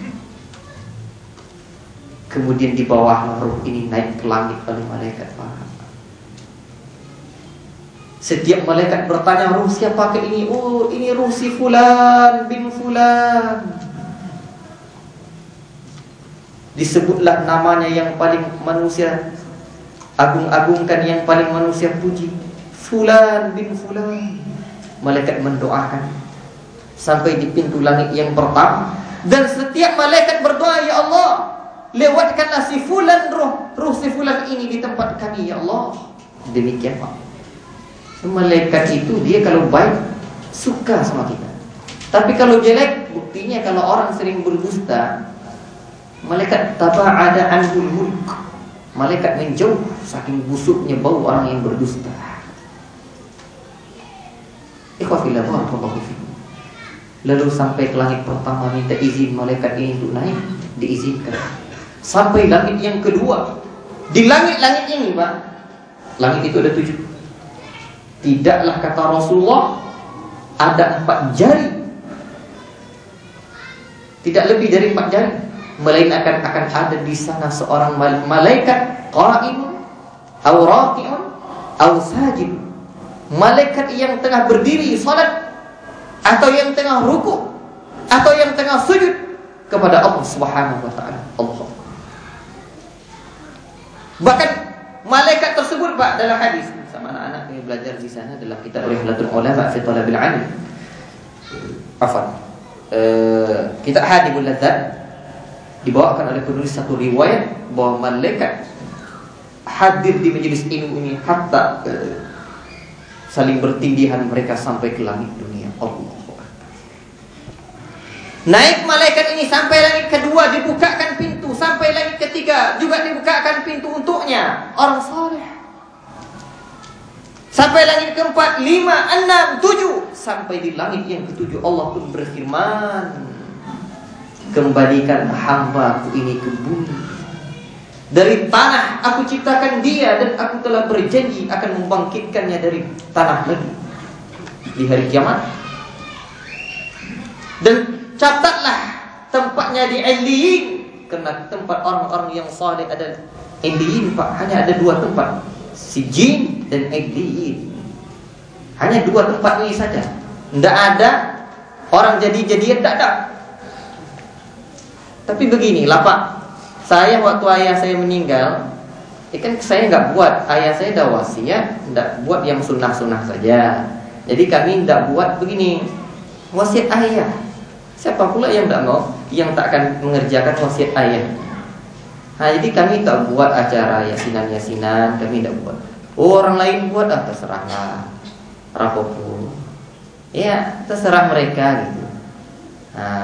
Kemudian di bawah ruh ini naik ke langit oleh malaikat. Setiap malaikat bertanya, ruh siapa ke ini? Oh, ini ruh si fulan bin fulan. Disebutlah namanya yang paling manusia agung-agungkan, yang paling manusia puji, fulan bin fulan. Malaikat mendoakan sampai di pintu langit yang pertama. Dan setiap malaikat berdoa, ya Allah, lewatkanlah si fulan ruh si fulan ini di tempat kami, ya Allah. Demikian Pak. Malaikat itu dia kalau baik suka sama kita. Tapi kalau jelek, buktinya kalau orang sering berdusta, malaikat taba'ada anhul mulk. Malaikat menjauh saking busuknya bau orang yang berdusta. Ikhwafillah barakallahu fikum. Lalu sampai ke langit pertama, minta izin malaikat ini untuk naik, diizinkan. Sampai langit yang kedua. Di langit-langit ini, Pak, langit itu ada 7. Tidaklah kata Rasulullah ada 4 jari, tidak lebih dari 4 jari, melainkan akan ada di sana seorang malaikat qa'imun aw raqi'un aw sajid. Malaikat yang tengah berdiri salat, atau yang tengah ruku', atau yang tengah sujud kepada Allah Subhanahu wa taala. Allah. Bahkan malaikat tersebut, Pak, dalam hadis sama anak-anak yang belajar di sana dalam kitab Rihlatul Ulama fi Talabil Ilm. Kitab Hadibul Ladzat dibawakan oleh penulis satu riwayat bahwa malaikat hadir di majelis ilmu ini hatta saling bertindihan mereka sampai ke langit dunia. Allah. Naik malaikat ini sampai langit kedua, dibukakan pintu. Sampai langit ketiga juga dibukakan pintu untuknya, orang saleh. Sampai langit keempat, 5, 6, 7. Sampai di langit yang ketujuh Allah pun berfirman, kembalikan hamba-Ku ini ke bumi. Dari tanah aku ciptakan dia, dan aku telah berjanji akan membangkitkannya dari tanah lagi di hari kiamat. Dan catatlah tempatnya di Illiyin, karena tempat orang-orang yang saleh ada Illiyin, Pak. Hanya ada 2 tempat, Sijin dan Illiyin. Hanya 2 tempat ini saja. Tidak ada orang jadi-jadian, tidak ada. Tapi beginilah, Pak, saya waktu ayah saya meninggal, kan saya nggak buat, ayah saya dah wasiat, tidak buat yang sunnah-sunnah saja. Jadi kami tidak buat begini, wasiat ayah. Siapa pula yang tidak mau, yang tak akan mengerjakan wasiat ayah? Nah, jadi kami tak buat acara yasinan-yasinan, kami tidak buat. Oh, orang lain buat, terserahlah, rapopo. Ya, terserah mereka gitu. Nah,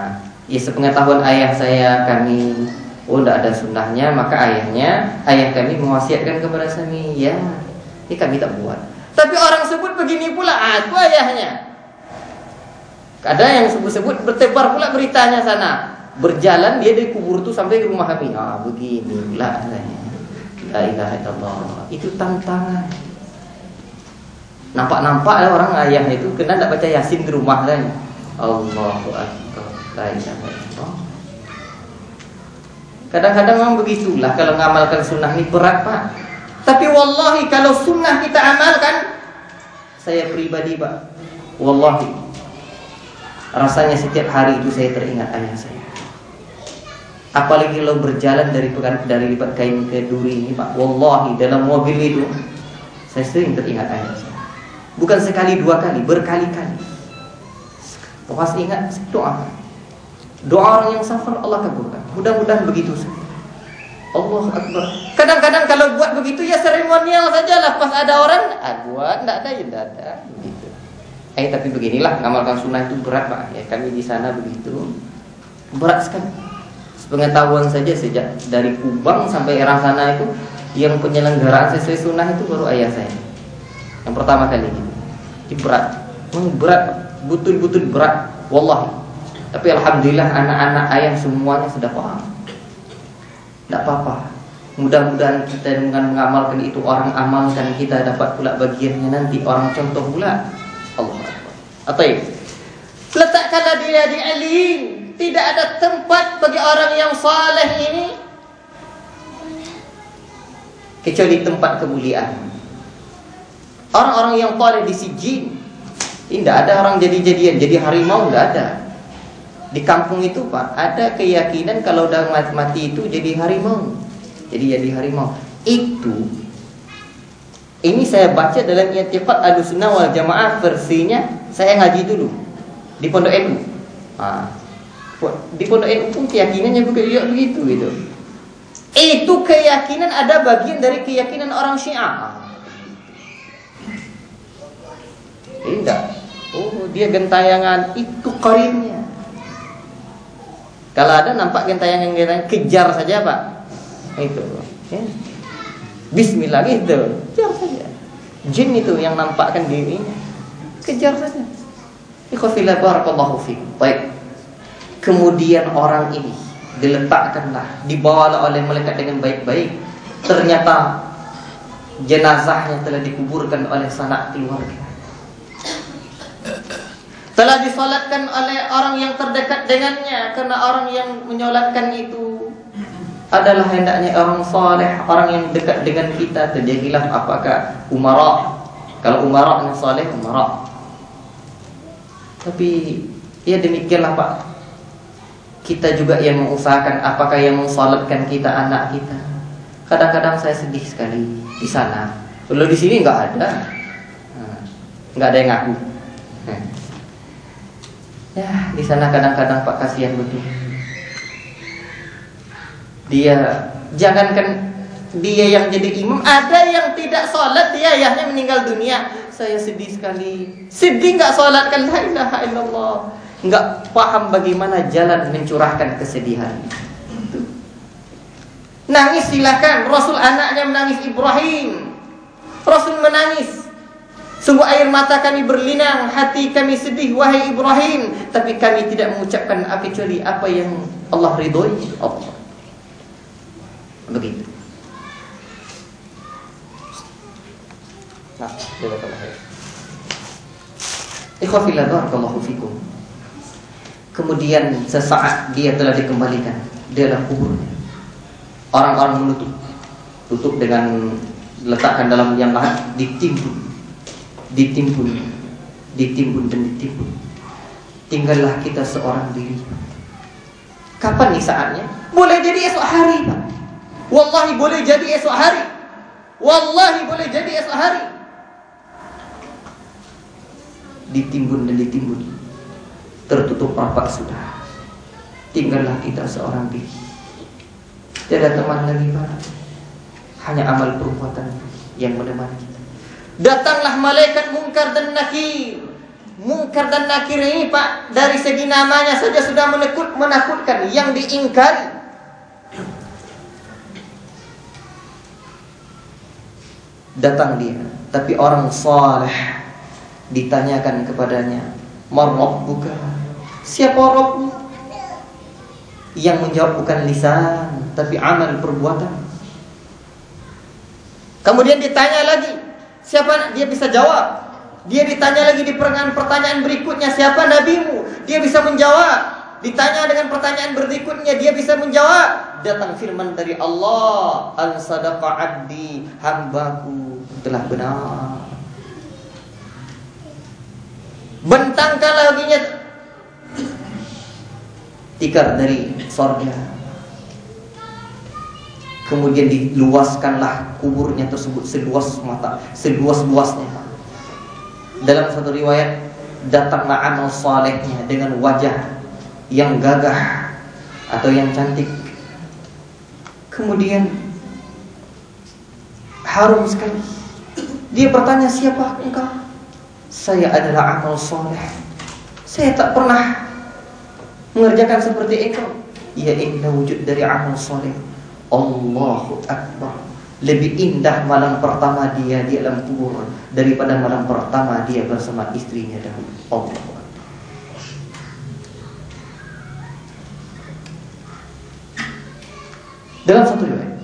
Ya sepengetahuan ayah saya kami, tidak ada sunnahnya, maka ayah kami mewasiatkan kepada kami, ya, ini kami tak buat. Tapi orang sebut begini pula, aku ayahnya. Ada yang sebut-sebut bertebar pula beritanya sana. Berjalan dia dari kubur itu sampai ke rumah kami. Begini pula. La ilaha illallah. Itu tantangan. Nampak-nampak orang ayah itu kena tak baca Yasin di rumah kan. Allahu Akbar. La ilaha illallah. Kadang-kadang memang begitulah kalau ngamalkan sunnah ini berat, Pak. Tapi wallahi kalau sunnah kita amalkan, saya pribadi, Pak, wallahi rasanya setiap hari itu saya teringat ayah saya. Apalagi kalau berjalan dari lipat kain ke duri ini, Pak, wallahi dalam mobil itu saya sering teringat ayah saya. Bukan sekali dua kali, berkali-kali. Pas ingat doa. Doa orang yang safar Allah kabulkan. Mudah-mudahan begitu saja. Allah Akbar. Kadang-kadang kalau buat begitu ya seremonial sajalah. Pas ada orang, buat, tidak ada ya tidak ada. Begitu. Tapi beginilah, ngamalkan sunnah itu berat, Pak. Ya, kami di sana begitu. Berat sekali. Pengetahuan saja sejak dari Kubang sampai arah sana itu, yang penyelenggaraan sesuai sunnah itu baru ayah saya. Yang pertama kali ini. Itu berat. Berat, betul-betul berat. Wallahi. Tapi alhamdulillah anak-anak ayah semuanya sudah paham. Tidak apa-apa. Mudah-mudahan kita dengan mengamalkan itu, orang amalkan, kita dapat pula bagiannya nanti, orang contoh pula. Allah Akbar. Atau letakkanlah dia di alim. Tidak ada tempat bagi orang yang saleh ini kecuali tempat kemuliaan. Orang-orang yang saleh di Sijin, tidak ada orang jadi-jadian, jadi harimau, tidak ada. Di kampung itu, Pak, ada keyakinan kalau udah mati itu jadi harimau. Jadi harimau. Ini saya baca dalam I'tiqad Ahlussunnah wal Jamaah versinya saya ngaji dulu di Pondok NU. Di Pondok NU pun keyakinannya begitu gitu. Itu keyakinan ada bagian dari keyakinan orang Syiah. Tidak. Dia gentayangan itu qarinnya. Kalau ada nampak gentayangan kejar saja, Pak. Itu. Ya. Bismillah gitu. Kejar saja. Jin itu yang nampakkan dirinya. Kejar saja. Ikhwafillah barakallahu fikum. Baik. Kemudian orang ini diletakkanlah, dibawalah oleh malaikat dengan baik-baik. Ternyata jenazahnya telah dikuburkan oleh sanak keluarga. Telah disolatkan oleh orang yang terdekat dengannya, karena orang yang menyolatkan itu adalah hendaknya orang saleh, orang yang dekat dengan kita. Terjadilah apakah umara? Kalau umara yang saleh, umara. Tapi ya demikianlah, Pak. Kita juga yang mengusahakan apakah yang mensolatkan kita anak kita. Kadang-kadang saya sedih sekali di sana. Kalau di sini nggak ada yang ngaku. Ya, di sana kadang-kadang Pak kasihan betul. Dia jangankan dia yang jadi imam, ada yang tidak sholat, dia ayahnya meninggal dunia. Saya sedih sekali. Sedih nggak sholatkan, la ilaha illallah. Nggak paham bagaimana jalan mencurahkan kesedihan. Nangis silakan. Rasul anaknya menangis, Ibrahim. Rasul menangis. Sungguh air mata kami berlinang, hati kami sedih, wahai Ibrahim. Tapi kami tidak mengucapkan kecuali apa yang Allah ridhoi. Allah. Begitu. Nah, ikhwafillah barakallahu fikum. Kemudian sesaat dia telah dikembalikan dalam kuburnya. Orang-orang tutup dengan letakkan dalam yang lahat, ditimbun. Tinggallah kita seorang diri. Kapan nih saatnya? Boleh jadi esok hari, Pak. Wallahi boleh jadi esok hari. Wallahi boleh jadi esok hari. Ditimbun. Tertutup rapat sudah. Tinggallah kita seorang diri. Tidak ada teman lagi, Pak. Hanya amal perbuatan yang menemani kita. Datanglah malaikat Munkar dan Nakir Munkar dan nakir ini Pak, dari segi namanya saja sudah menakutkan. Yang diingkari, datang dia, tapi orang saleh ditanyakan kepadanya, "Man rabbuka?" Siapa Rabbmu? Yang menjawab bukan lisan, tapi amal, perbuatan. Kemudian ditanya lagi, siapa? Dia bisa jawab. Dia ditanya lagi di pertanyaan berikutnya, siapa nabimu? Dia bisa menjawab. Ditanya dengan pertanyaan berikutnya, dia bisa menjawab. Datang firman dari Allah, "Al-sadaqa abdi," hambaku telah benar. Bentangkan laginya tikar dari sorga. Kemudian diluaskanlah kuburnya tersebut seluas-luasnya. Dalam satu riwayat, datanglah amal salehnya dengan wajah yang gagah atau yang cantik. Kemudian harum sekali. Dia bertanya, "Siapa engkau?" "Saya adalah amal saleh. Saya tak pernah mengerjakan seperti engkau." "Ya, inna wujud dari amal saleh." Allahu Akbar. Lebih indah malam pertama dia di alam kubur daripada malam pertama dia bersama istrinya dahulu. Allah. Dalam satu riwayat,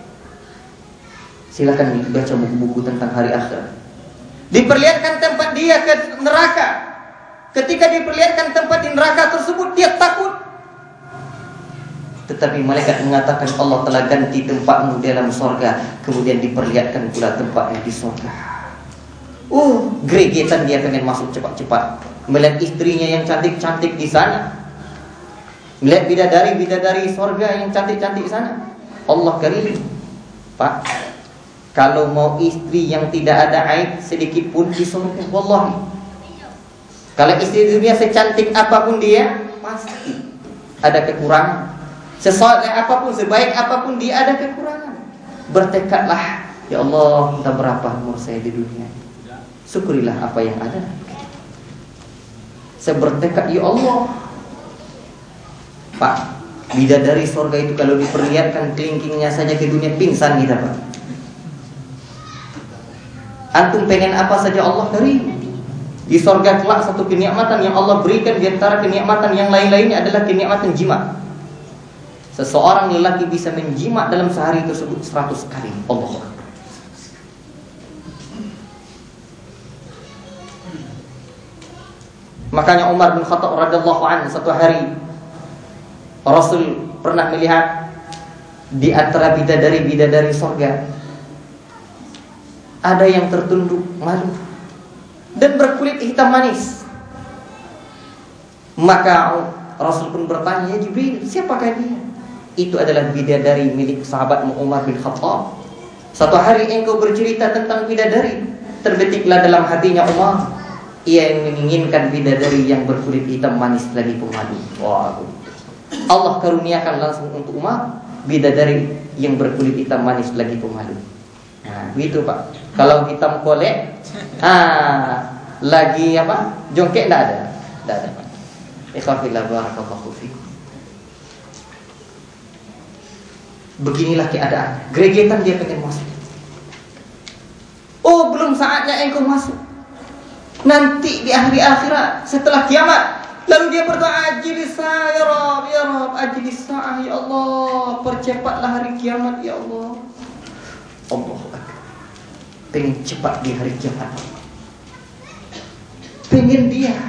silakan baca buku-buku tentang hari akhir, diperlihatkan tempat dia ke neraka. Ketika diperlihatkan tempat di neraka tersebut, dia takut. Tetapi malaikat mengatakan, Allah telah ganti tempatmu dalam sorga. Kemudian diperlihatkan pula tempatnya di sorga. Gregetan dia pengen masuk cepat-cepat. Melihat istrinya yang cantik-cantik di sana. Melihat bidadari-bidadari sorga yang cantik-cantik di sana. Allah karim. Pak, kalau mau istri yang tidak ada aib sedikit pun di sorga, wallahi. Kalau istri dunia secantik apapun dia, pasti ada kekurangan. Sesoleh apapun, sebaik apapun, dia ada kekurangan. Bertekadlah, ya Allah, entah berapa umur saya di dunia, syukurilah apa yang ada. Saya bertekad, ya Allah. Pak, bidadari sorga itu kalau diperlihatkan kelingkingnya saja ke dunia, pingsan kita Pak. Antum pengen apa saja Allah dari di sorga kelak. Satu kenikmatan yang Allah berikan di antara kenikmatan yang lain-lainnya adalah kenikmatan jima. Seseorang lelaki bisa menjimat dalam sehari tersebut 100 kali. Allah. Makanya Umar bin Khattab radhiyallahu anhu, satu hari Rasul pernah melihat di antara bidadari-bidadari surga ada yang tertunduk malu dan berkulit hitam manis. Maka Rasul pun bertanya, "Ya Jibril, siapakah dia?" "Itu adalah bidadari milik sahabatmu Umar bin Khattab. Satu hari engkau bercerita tentang bidadari, terbetiklah dalam hatinya Umar, ia yang menginginkan bidadari yang berkulit hitam manis lagi pemadu." Wow. Allah karuniakan langsung untuk Umar bidadari yang berkulit hitam manis lagi pemadu. Nah, begitu Pak. Kalau hitam kolek, lagi apa? Jongkek enggak ada. Enggak ada Pak. Ikhwafillah barakallahu fikum. Beginilah keadaan. Gregetan dia pengen masuk. Belum saatnya engkau masuk. Nanti di hari akhirat setelah kiamat. Lalu dia berdoa, "Ajilisa ya Rabb, ajilisa ya Allah, percepatlah hari kiamat ya Allah." Allah pengen cepat di hari kiamat. Pengen dia.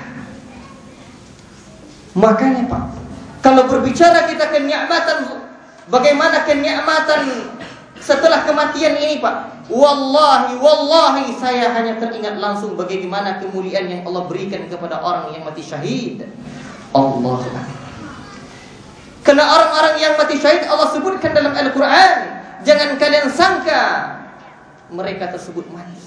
Makanya Pak, kalau berbicara kita kenikmatan, bagaimana kenikmatan setelah kematian ini Pak? Wallahi saya hanya teringat langsung bagaimana kemuliaan yang Allah berikan kepada orang yang mati syahid. Allah. Karena orang-orang yang mati syahid Allah sebutkan dalam Al-Quran, jangan kalian sangka mereka tersebut mati.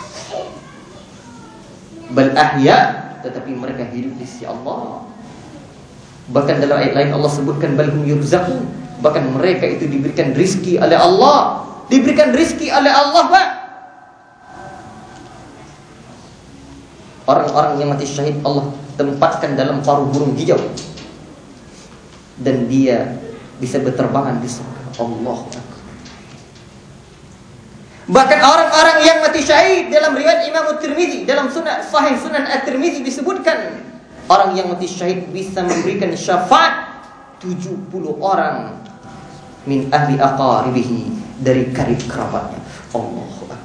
Bal ahya, tetapi mereka hidup di sisi Allah. Bahkan dalam ayat lain Allah sebutkan balhum yurzaqun, bahkan mereka itu diberikan rizki oleh Allah. Diberikan rizki oleh Allah Pak. Orang-orang yang mati syahid Allah tempatkan dalam paruh burung hijau, dan dia bisa berterbangan di surga. Allahu Akbar. Bahkan orang-orang yang mati syahid dalam riwayat Imam Tirmizi, dalam Sahih Sunan At-Tirmizi disebutkan, orang yang mati syahid bisa memberikan syafaat 70 orang min ahli aqaribihi, dari karib kerabatnya. Allahu Akbar.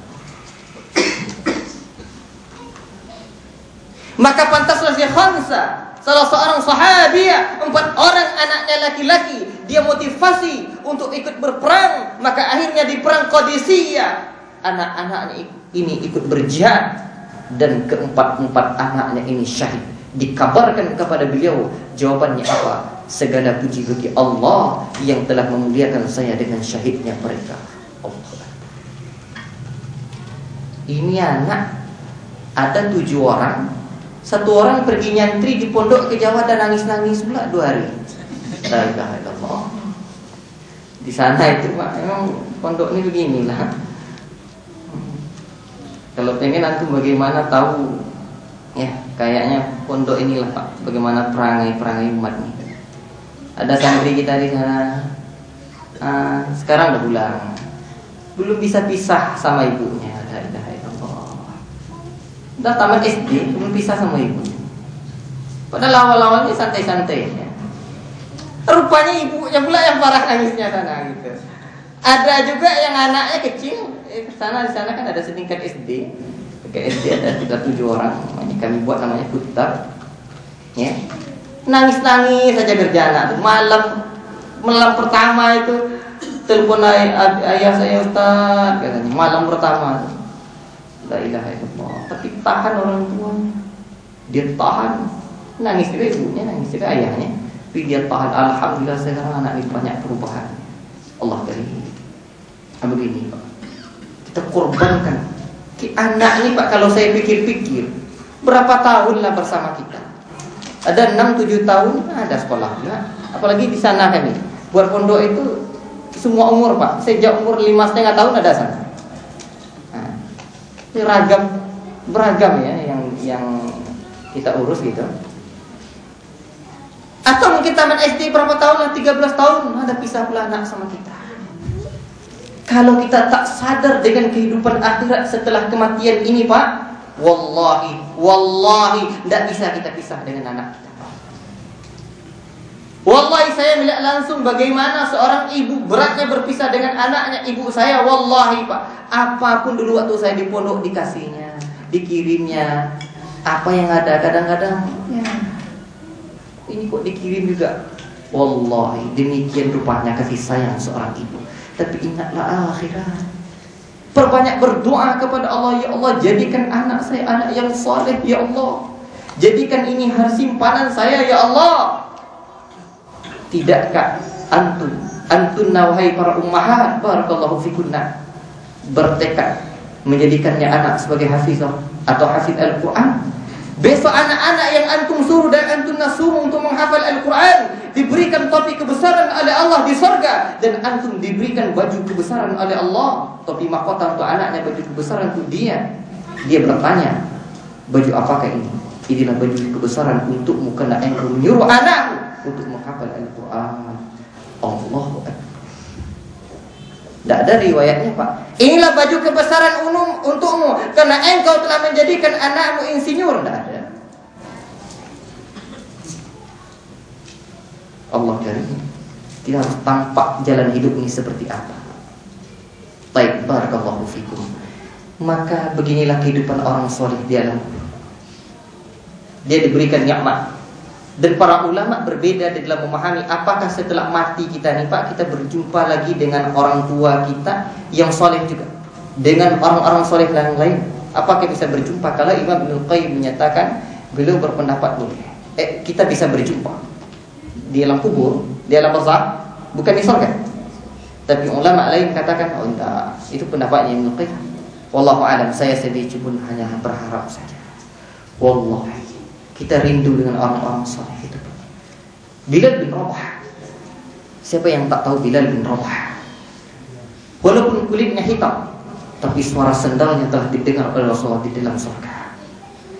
Maka pantaslah si Khansa, salah seorang sahabiah, 4 orang anaknya laki-laki, dia motivasi untuk ikut berperang. Maka akhirnya di perang Qadisiyah, anak-anaknya ini ikut berjihad, dan keempat anaknya ini syahid. Dikabarkan kepada beliau, jawabannya apa? Segala puji bagi Allah yang telah memuliakan saya dengan syahidnya mereka. Allah. Ini anak ada 7 orang. 1 orang pergi nyantri di pondok ke Jawa dan nangis-nangis pula 2 hari. La ilaha illallah. Di sana itu Pak, memang pondok ini beginilah. Kalau pengen antum bagaimana tahu, ya kayaknya pondok inilah Pak, bagaimana perangai umat ini. Ada santri kita di sana, sekarang udah pulang, belum bisa pisah sama ibunya. La ilaha illallah. Udah tamat SD, belum pisah sama ibunya. Padahal awal-awalnya santai-santai ya. Rupanya ibunya pula yang parah nangisnya sana gitu. Ada juga yang anaknya kecil, di sana kan ada setingkat SD. Ke SD ada 37 orang, kami buat namanya kutab. Ya. Nangis-nangis saja gerjana tuh. Malam pertama itu telepon ayah saya, Ustaz, katanya malam pertama. La ilaha illallah. Tapi tahan orang tuanya. Dia tahan. Nangis juga ibunya, nangis juga ayahnya. Tapi dia tahan. Alhamdulillah sekarang anak ini banyak perubahan. Allah karim. Begini Pak, kita korbankan anak ini Pak. Kalau saya pikir-pikir, berapa tahun lah bersama kita. Ada 6-7 tahun ada sekolah juga. Apalagi di sana kami buat pondok itu semua umur Pak. Sejak umur 5,5 tahun ada sana. Beragam ya yang kita urus gitu. Atau mungkin taman SD berapa tahun lah, 13 tahun ada pisah pula anak sama kita. Kalau kita tak sadar dengan kehidupan akhirat setelah kematian ini Pak, wallahi tidak bisa kita pisah dengan anak kita. Wallahi saya melihat langsung bagaimana seorang ibu beratnya berpisah dengan anaknya. Ibu saya wallahi Pak, apapun dulu waktu saya di pondok dikasihnya, dikirimnya, apa yang ada kadang-kadang ya, ini kok dikirim juga. Wallahi demikian rupanya kasih sayang seorang ibu. Tapi ingatlah akhirat. Perbanyak berdoa kepada Allah, ya Allah jadikan anak saya anak yang saleh, ya Allah. Jadikan ini harta simpanan saya, ya Allah. Tidakkah antun wahai para ummahat, barakallahu fikunna, bertekad menjadikannya anak sebagai hafizah atau hafiz Al-Quran? Besok anak-anak yang antum suruh dan antum nasuh untuk menghafal Al-Quran diberikan topi kebesaran oleh Allah di surga, dan antum diberikan baju kebesaran oleh Allah, topi mahkota untuk anaknya, baju kebesaran untuk dia. Dia bertanya, baju apakah ini? Inilah baju kebesaran untukmu karena engkau menyuruh anakmu untuk menghafal Al-Quran. Allahu Akbar. Tidak ada riwayatnya Pak, inilah baju kebesaran untukmu karena engkau telah menjadikan anakmu insinyur. Tidak ada. Allah karim. Kita harus tampak jalan hidup ini seperti apa. Baik, barakallahu fikum. Maka beginilah kehidupan orang soleh di alam. Dia diberikan nikmat. Dan para ulama berbeda di dalam memahami apakah setelah mati kita nih Pak, kita berjumpa lagi dengan orang tua kita yang soleh juga, dengan orang-orang soleh yang lain. Apakah bisa berjumpa? Kalau Imam Ibnu Qayyim menyatakan, beliau berpendapat boleh. Kita bisa berjumpa di alam kubur, di alam barzakh, bukan di surga. Tapi ulama lain katakan, oh enggak, itu pendapatnya Ibnu Qayyim. Wallahu a'lam, saya sendiri cuma hanya berharap saja. Wallahi, kita rindu dengan orang-orang saleh itu. Bilal bin Rabah. Siapa yang tak tahu Bilal bin Rabah? Walaupun kulitnya hitam, tapi suara sendalnya telah didengar oleh Rasulullah di dalam surga.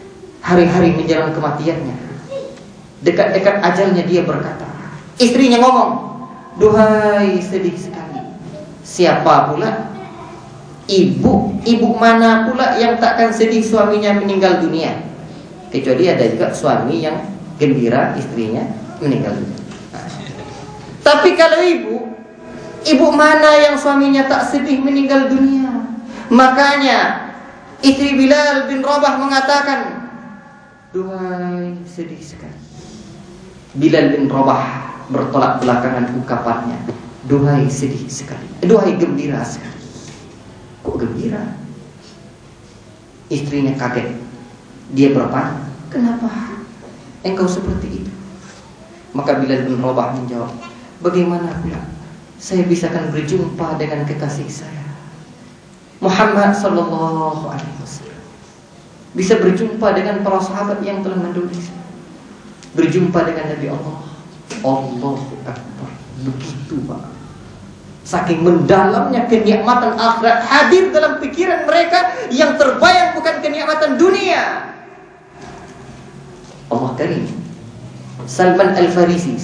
hari-hari menjelang kematiannya, dekat-dekat ajalnya, dia berkata, istrinya ngomong, duhai sedih sekali. Siapa pula ibu mana pula yang takkan sedih suaminya meninggal dunia? Kecuali ada juga suami yang gembira istrinya meninggal dunia. Tapi kalau ibu mana yang suaminya tak sedih meninggal dunia? Makanya istri Bilal bin Rabah mengatakan, duhai sedih sekali. Bilal bin Rabah bertolak belakangan ungkapannya, duhai sedih sekali, duhai gembira sekali. Kok gembira? Istrinya kaget. Dia bertanya, kenapa engkau seperti itu? Maka Bilal bin Rabah menjawab, bagaimana pula saya bisa akan berjumpa dengan kekasih saya Muhammad sallallahu alaihi wasallam, bisa berjumpa dengan para sahabat yang telah mendahului saya, berjumpa dengan Nabi Allah. Allahu Akbar. Begitu Pak, saking mendalamnya kenikmatan akhirat hadir dalam pikiran mereka, yang terbayang bukan kenikmatan dunia. Allah Karim. Salman Al-Farisi,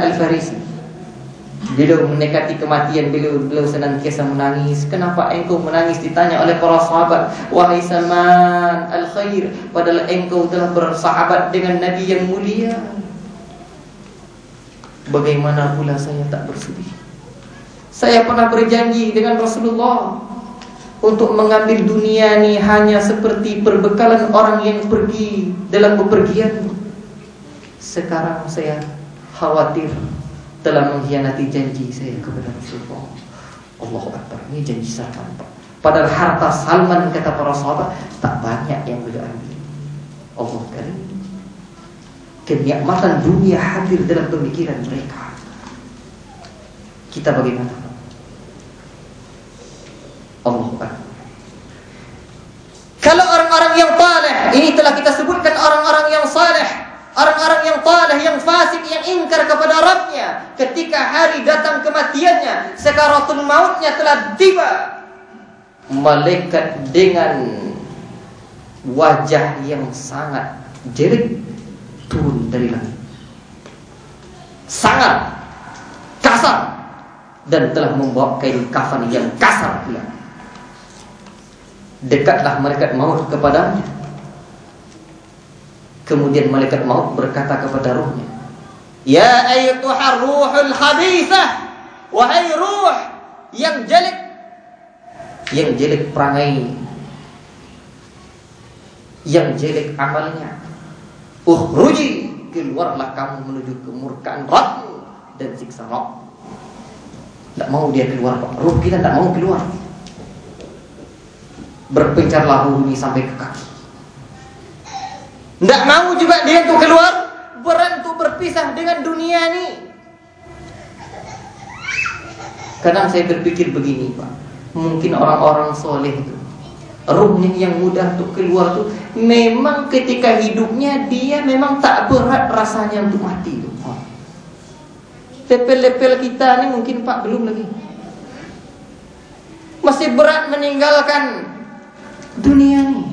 beliau mendekati kematian, beliau senantiasa menangis. Kenapa engkau menangis? Ditanya oleh para sahabat, wahai Salman Al-Khair, padahal engkau telah bersahabat dengan Nabi yang mulia. Bagaimana pula saya tak bersedih? Saya pernah berjanji dengan Rasulullah untuk mengambil dunia ini hanya seperti perbekalan orang yang pergi dalam bepergian. Sekarang saya khawatir telah mengkhianati janji saya kepada Rasulullah. Allahu Akbar. Ini janji Salman. Padahal harta Salman, kata para sahabat, tak banyak yang beliau ambil. Allah Karim. Kenikmatan dunia hadir dalam pemikiran mereka. Kita bagaimana? Allahu Akbar. Kalau orang-orang yang saleh, ini telah kita sebutkan orang-orang yang saleh, orang-orang yang saleh, yang fasik, yang ingkar kepada Rabbnya, ketika hari datang kematiannya, sakaratul mautnya telah tiba, malaikat dengan wajah yang sangat jelek turun dari langit, sangat kasar, dan telah membawa kain kafan yang kasar pula. Dekatlah malaikat maut kepadanya. Kemudian malaikat maut berkata kepada ruhnya, ya ayyatuhar ruhul khabithah, wahai ruh yang jelek perangai, yang jelek amalnya, ukhruji, keluarlah kamu menuju kemurkaan Rabbmu dan siksa Rabb. Tidak mau dia keluar, Pak. Ruh kita tidak mau keluar. Berpencarlah ruh ini sampai ke kaki. Tidak mau juga dia untuk keluar, berantuk berpisah dengan dunia ini. Kadang saya berpikir begini, Pak, mungkin orang-orang soleh itu, ruhnya yang mudah untuk keluar tuh, memang ketika hidupnya dia memang tak berat rasanya untuk mati tuh. Lepel-lepel kita ini mungkin Pak belum lagi, masih berat meninggalkan dunia ini.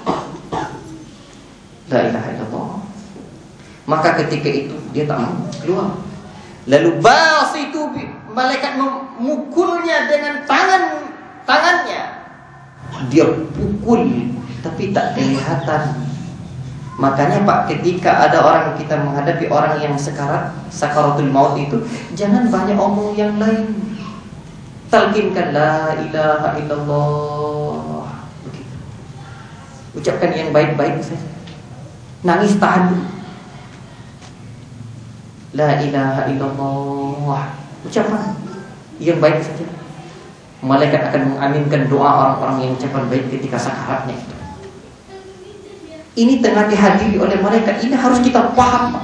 La ilaha illallah. Maka ketika itu dia tak mau keluar. Lalu itu malaikat memukulnya dengan tangannya. Dia pukul tapi tak kelihatan. Makanya Pak, ketika ada orang, kita menghadapi orang yang sakaratul maut itu, jangan banyak omong yang lain. Talqinkan la ilaha illallah. Begitu. Ucapkan yang baik-baik saja. Nangis tahan dulu. La ilaha illallah. Ucapan yang baik saja. Malaikat akan mengaminkan doa orang-orang yang ucapan baik ketika sakaratnya itu. Ini tengah dihadiri oleh malaikat. Ini harus kita paham.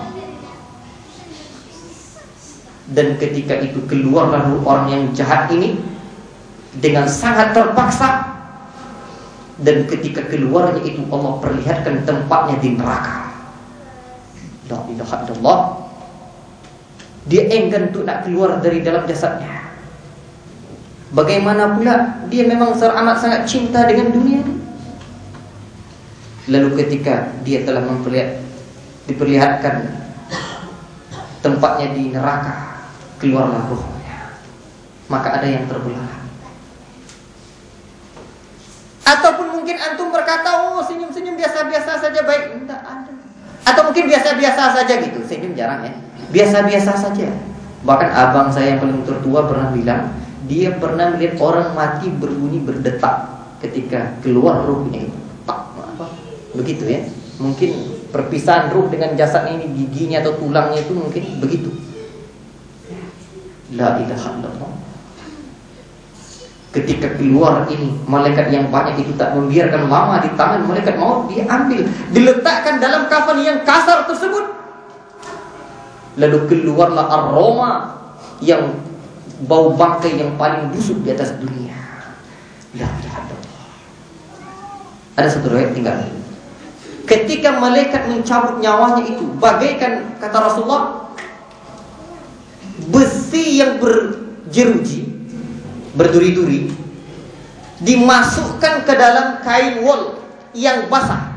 Dan ketika itu keluarlah orang yang jahat ini dengan sangat terpaksa. Dan ketika keluarnya itu Allah perlihatkan tempatnya di neraka. La ilaha illallah. Dia enggan untuk nak keluar dari dalam jasadnya. Bagaimana pula dia memang amat sangat cinta dengan dunia ini. Lalu ketika dia telah diperlihatkan tempatnya di neraka, keluarlah ruhnya, maka ada yang terbelah. Ataupun mungkin antum berkata, oh senyum-senyum biasa-biasa saja, baik, tidak ada. Atau mungkin biasa-biasa saja gitu, senyum jarang ya, biasa-biasa saja. Bahkan abang saya yang paling tertua pernah bilang, dia pernah melihat orang mati berbunyi berdetak ketika keluar ruhnya itu. Begitu ya. Mungkin perpisahan ruh dengan jasad ini, giginya atau tulangnya itu mungkin begitu. La ilaha illallah. Ketika keluar ini, malaikat yang banyak itu tak membiarkan lama di tangan malaikat maut, dia ambil, diletakkan dalam kafan yang kasar tersebut. Lalu keluarlah aroma yang bau bangkai yang paling busuk di atas dunia. La ilaha illallah. Ada satu riwayat tinggal. Ketika malaikat mencabut nyawanya itu, bagaikan kata Rasulullah, besi yang berjeruji, berduri-duri, dimasukkan ke dalam kain wol yang basah.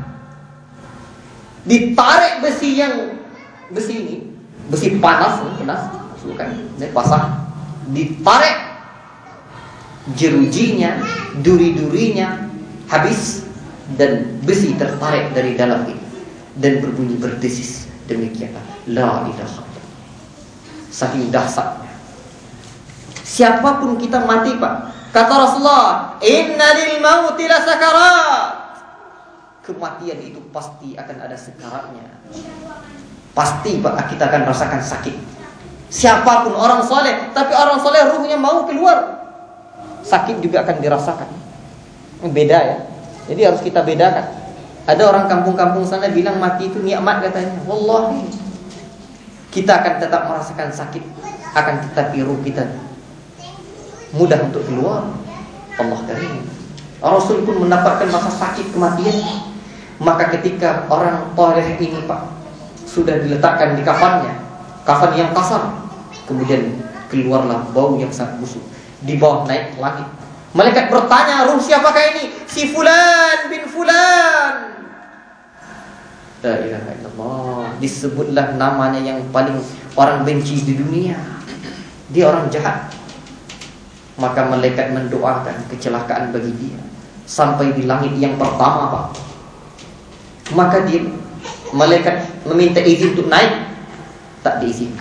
Ditarik besi ini, besi panas, masukkan, basah. Ditarik jerujinya, duri-durinya habis, dan besi tertarik dari dalam ini dan berbunyi berdesis. Demikianlah la ilaha illallah. Saking dahsyatnya. Siapapun kita mati, Pak, kata Rasulullah, inna lil mauti la sakarat. Kematian itu pasti akan ada sekaratnya. Pasti, Pak, kita akan rasakan sakit. Siapapun orang soleh, tapi orang soleh ruhnya mau keluar, sakit juga akan dirasakan. Beda ya. Jadi harus kita bedakan. Ada orang kampung-kampung sana bilang mati itu nikmat katanya. Wallahi, kita akan tetap merasakan sakit, akan tetapi ruh kita mudah untuk keluar. Allah karim. Rasul pun mendapatkan masa sakit kematian. Maka ketika orang toleh ini, Pak, sudah diletakkan di kafannya, kafan yang kasar, kemudian keluarlah bau yang sangat busuk. Di bawah naik ke langit. Malaikat bertanya, ruh siapakah ini? Si fulan bin fulan. La ilaha illallah. Disebutlah namanya yang paling orang benci di dunia. Dia orang jahat. Maka malaikat mendoakan kecelakaan bagi dia sampai di langit yang pertama, Pak. Maka dia, malaikat meminta izin untuk naik, tak diizinkan.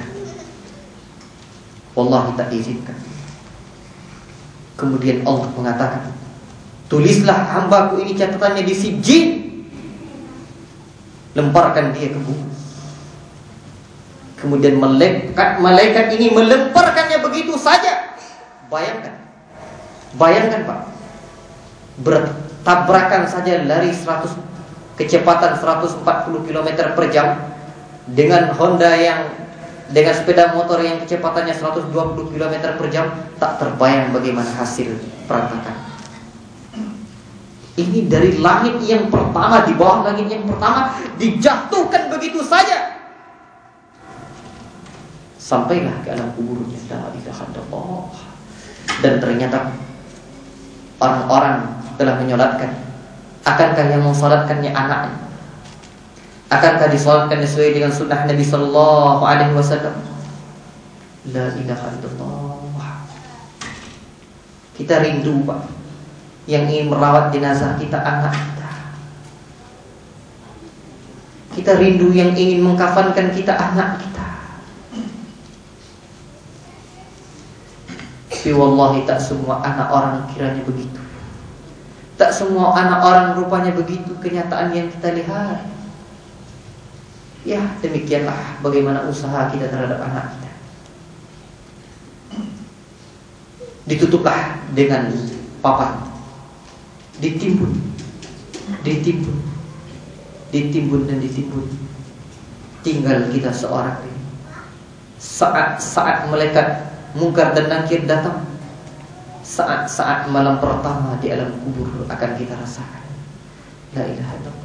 Wallahi tak diizinkan. Kemudian Allah mengatakan, tulislah hambaku ini catatannya di sijjin, lemparkan dia ke bumi. Kemudian malaikat ini melemparkannya begitu saja. Bayangkan Pak, bertabrakan saja lari kecepatan 140 km per jam dengan Honda dengan sepeda motor yang kecepatannya 120 km per jam, tak terbayang bagaimana hasil perantakan. Ini dari langit yang pertama, di bawah langit yang pertama, dijatuhkan begitu saja. Sampailah ke alam kuburnya. La ilaha illallah. Dan ternyata orang-orang telah menyolatkan. Akankah yang mensolatkannya anaknya? Akankah disolatkan sesuai dengan sunnah Nabi Sallallahu Alaihi Wasallam? La ilaha illallah. Kita rindu, Pak, yang ingin merawat jenazah kita, anak kita. Kita rindu yang ingin mengkafankan kita, anak kita. Tapi wallahi tak semua anak orang kiranya begitu. Tak semua anak orang rupanya begitu kenyataan yang kita lihat. Ya, demikianlah bagaimana usaha kita terhadap anak kita. Ditutuplah dengan papan, ditimbun dan ditimbun. Tinggal kita seorang ini. Saat malaikat Munkar dan Nakir datang, saat malam pertama di alam kubur akan kita rasakan. La ilaha illallah.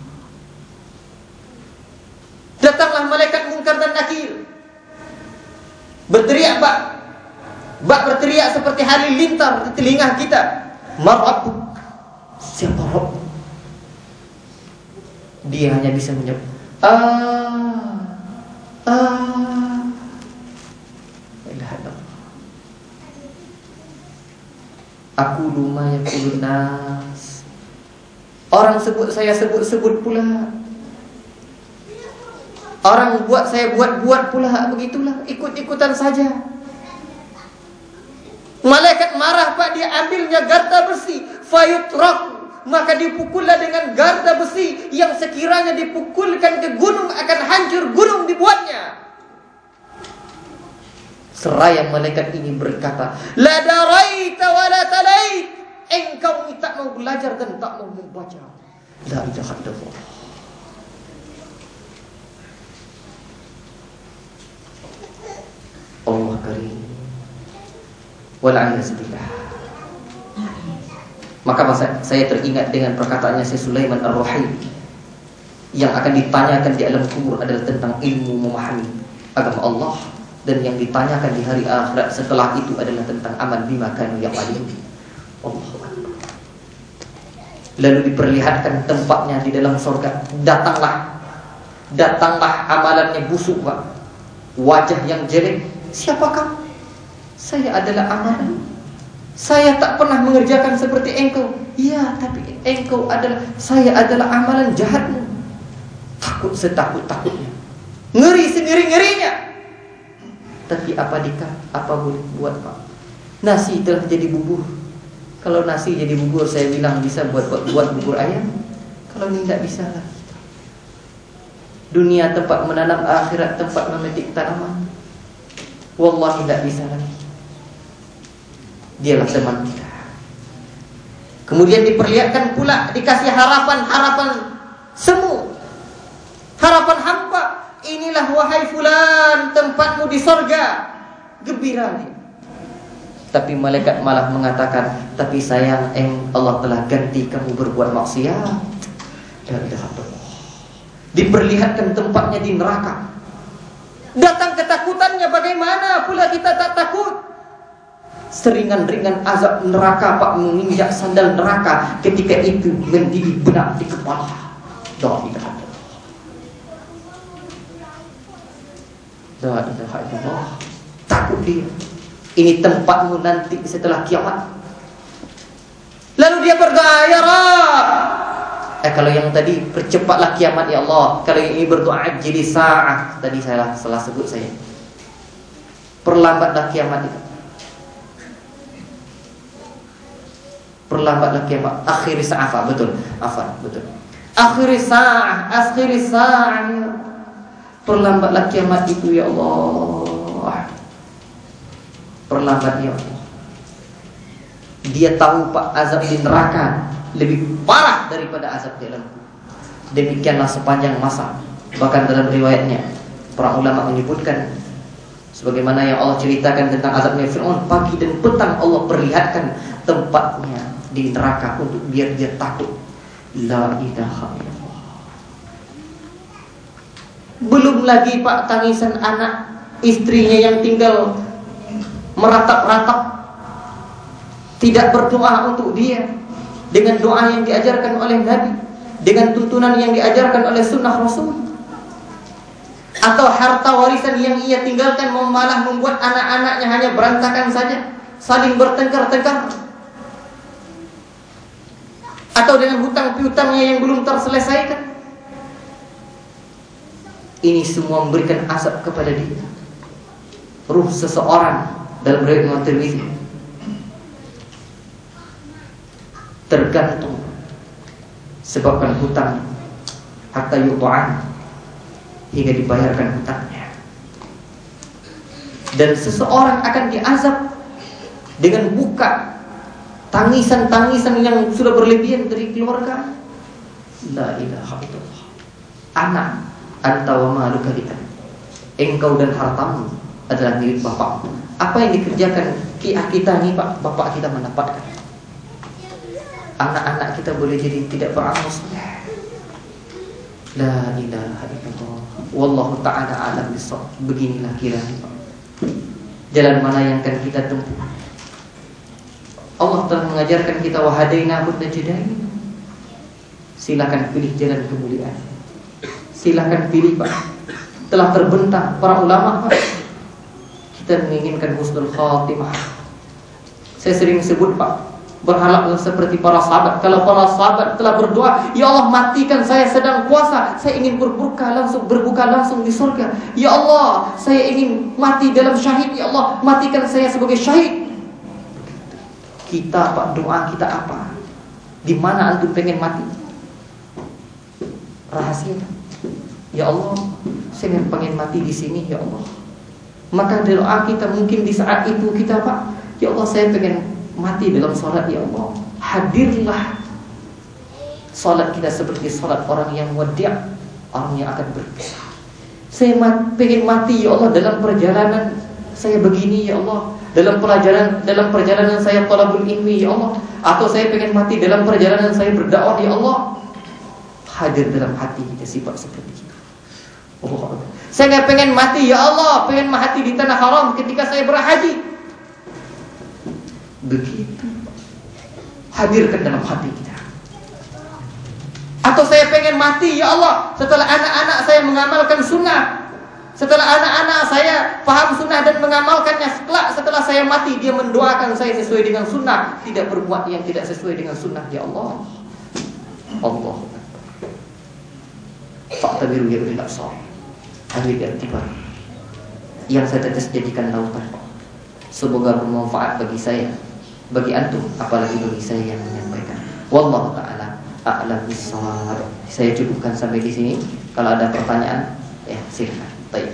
Datanglah malaikat Munkar dan Nakir, berteriak, Bak berteriak seperti halilintar di telinga kita. Marabbuk, siapa Rabb? Dia hanya bisa menyebut aku lumaya kulunas. Orang sebut saya sebut pula. Orang buat saya buat pula. Begitulah, ikut-ikutan saja. Malaikat marah Pak, dia ambilnya garda besi, fayutrak, maka dipukullah dengan garda besi yang sekiranya dipukulkan ke gunung akan hancur gunung dibuatnya. Seraya malaikat ini berkata, la daraita wa la talait, engkau tak mau belajar dan tak mau membaca. La ilaha illallah. Allah karim. Wal'ayazubillah. Maka saya teringat dengan perkataannya Syekh Sulaiman Ar-Ruhaili yang akan ditanyakan di alam kubur adalah tentang ilmu memahami agama Allah, dan yang ditanyakan di hari akhirat setelah itu adalah tentang amal bima kanu ya'malun. Allahu Akbar. Lalu diperlihatkan tempatnya di dalam surga. Datanglah amalannya busuk Pak, wajah yang jelek. Siapakah? Saya adalah amalan. Saya tak pernah mengerjakan seperti engkau. Ya, tapi engkau saya adalah amalan jahatmu. Takut setakut-takutnya, ngeri sendiri-ngerinya. Tapi apa boleh buat Pak? Nasi telah jadi bubur. Kalau nasi jadi bubur, saya bilang bisa buat bubur ayam. Kalau ini tidak bisa lah. Dunia tempat menanam, akhirat tempat memetik tanaman. Wallahi tidak bisa lagi. Dialah teman kita. Kemudian diperlihatkan pula, dikasih harapan semu, harapan hampa. Inilah wahai fulan tempatmu di sorga, gembira dia. Tapi malaikat malah mengatakan, tapi sayang Allah telah ganti kamu berbuat maksiat. Diperlihatkan tempatnya di neraka. Datang ketakutannya, bagaimana pula kita tak takut? Seringan-ringan azab neraka Pak, menginjak sandal neraka, ketika itu mendidih benak di kepala. La ilaha illallah. Takut dia. Ini tempatmu nanti setelah kiamat. Lalu dia berdoa, ya Rabb. Kalau yang tadi percepatlah kiamat ya Allah. Kalau yang ini berdoa ajli sa'ah, tadi salah sebut saya. Perlambatlah kiamat itu. Perlambatlah kiamat. Akhir sa'ah, betul. Akhir sa'ah. Perlambatlah kiamat itu ya Allah. Perlambat ya Allah. Dia tahu Pak, azab di neraka lebih parah daripada azab di alam kubur. Demikianlah sepanjang masa. Bahkan dalam riwayatnya para ulama menyebutkan, sebagaimana yang Allah ceritakan tentang azabnya Fir'aun, pagi dan petang Allah perlihatkan tempatnya di neraka untuk biar dia takut. La ilaha illallah. Belum lagi Pak, tangisan anak istrinya yang tinggal meratap-ratap, tidak berdoa untuk dia dengan doa yang diajarkan oleh Nabi, dengan tuntunan yang diajarkan oleh sunnah Rasul. Atau harta warisan yang ia tinggalkan malah membuat anak-anaknya hanya berantakan saja, saling bertengkar-tengkar. Atau dengan hutang piutangnya yang belum terselesaikan. Ini semua memberikan azab kepada dia. Ruh seseorang dalam riwayat Imam Tirmidzi tergantung sebabkan hutang hatta yu'an, hingga dibayarkan hutangnya. Dan seseorang akan diazab dengan buka tangisan-tangisan yang sudah berlebihan dari keluarga. La ilaha illallah. Anak, anta wa maluka kita. Engkau dan hartamu adalah milik bapakmu. Apa yang dikerjakan kita nih Pak, bapak kita mendapatkan. Anak-anak kita boleh jadi tidak beramal soleh. La ilaha illallah. Wallahu ta'ala a'lam bissawab. Beginilah kiranya Pak, jalan mana yang akan kita tempuh. Allah telah mengajarkan kita wahadainahu najdain. Silakan pilih jalan kemuliaan. Silahkan pilih Pak. Telah terbentang para ulama Pak. Kita menginginkan husnul khatimah. Saya sering sebut Pak, berharap seperti para sahabat. Kalau para sahabat telah berdoa, ya Allah matikan saya sedang puasa, saya ingin berbuka langsung di surga. Ya Allah, saya ingin mati dalam syahid. Ya Allah, matikan saya sebagai syahid. Kita Pak, doa kita apa? Di mana antum pengen mati? Rahasia. Ya Allah, saya pengen mati di sini ya Allah. Maka doa kita mungkin di saat itu kita Pak, ya Allah saya pengen mati dalam salat ya Allah. Hadirlah salat kita seperti salat orang yang wadi', orang yang akan berpisah. Saya pengen mati ya Allah dalam perjalanan saya begini ya Allah. Dalam perjalanan saya talabul ilmi ya Allah. Atau saya pengen mati dalam perjalanan saya berdakwah ya Allah. Hadir dalam hati kita sifat seperti itu. Allah. Saya nggak pengen mati ya Allah, pengen mati di tanah haram ketika saya berhaji. Begitu. Hadirkan dalam hati kita. Atau saya pengen mati ya Allah setelah anak-anak saya mengamalkan sunnah. Setelah anak-anak saya paham sunnah dan mengamalkannya, setelah saya mati dia mendoakan saya sesuai dengan sunnah, tidak berbuat yang tidak sesuai dengan sunnah ya Allah. Allah. Fa'tabiru ya ulil absar. Ambil i'tibar. Yang saya tetes jadikan lautan. Semoga bermanfaat bagi saya, bagi antum, apalagi bagi saya yang menyampaikan. Wallahu ta'ala a'lam bissawab. Saya cukupkan sampai di sini. Kalau ada pertanyaan, ya silakan. Baik.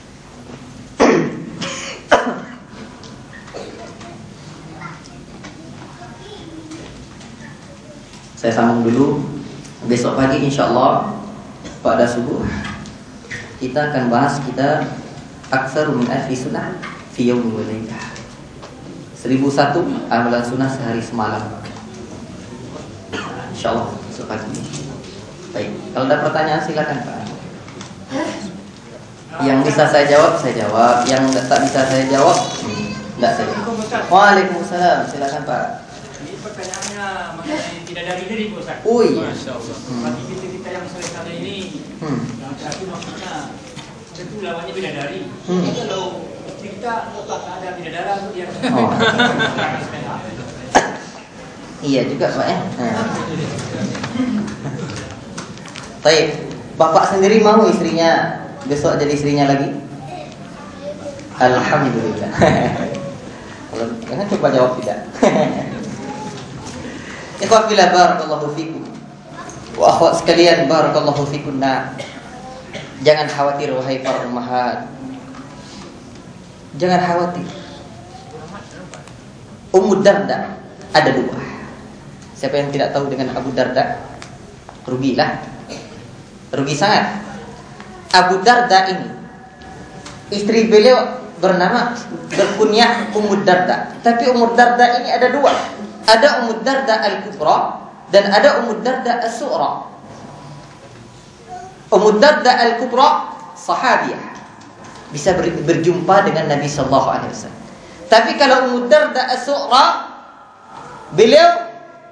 Saya sambung dulu. Besok pagi insyaallah pada subuh kita akan bahas kita aksaru min alfi sunnah fi yawmi wa lailah. 1001 amalan sunnah sehari semalam. Insyaallah besok pagi. Baik, kalau ada pertanyaan silakan Pak. Yang bisa saya jawab, yang tak bisa saya jawab, tidak saya jawab. Waalaikumsalam, silakan Pak. Ini pertanyaannya mengenai tidak dari diri Ustaz. Oh iya. Bagi kita yang selesai ini, yang terakhir maksudnya tentu lawannya bidadari. Kalau kita tak ada bidadara dia. Iya juga Pak ya. Baik, Bapak sendiri mau istrinya besok jadi istrinya lagi? Alhamdulillah. Kalau jangan coba jawab tidak. Ikhwan fillah barakallahu fikum. Wa akhwat sekalian barakallahu fikunna. Jangan khawatir wahai para ummahat. Jangan khawatir. Ummu Darda ada dua. Siapa yang tidak tahu dengan Abu Darda? Rugilah. Rugi sangat. Abu Darda ini istri beliau berkunyah Ummu Darda. Tapi Ummu Darda ini ada dua. Ada Ummu Darda Al-Kubra dan ada Ummu Darda As-Sughra. Ummu Darda Al-Kubra sahabiah, bisa berjumpa dengan Nabi sallallahu alaihi wasallam. Tapi kalau Ummu Darda As-Sughra, beliau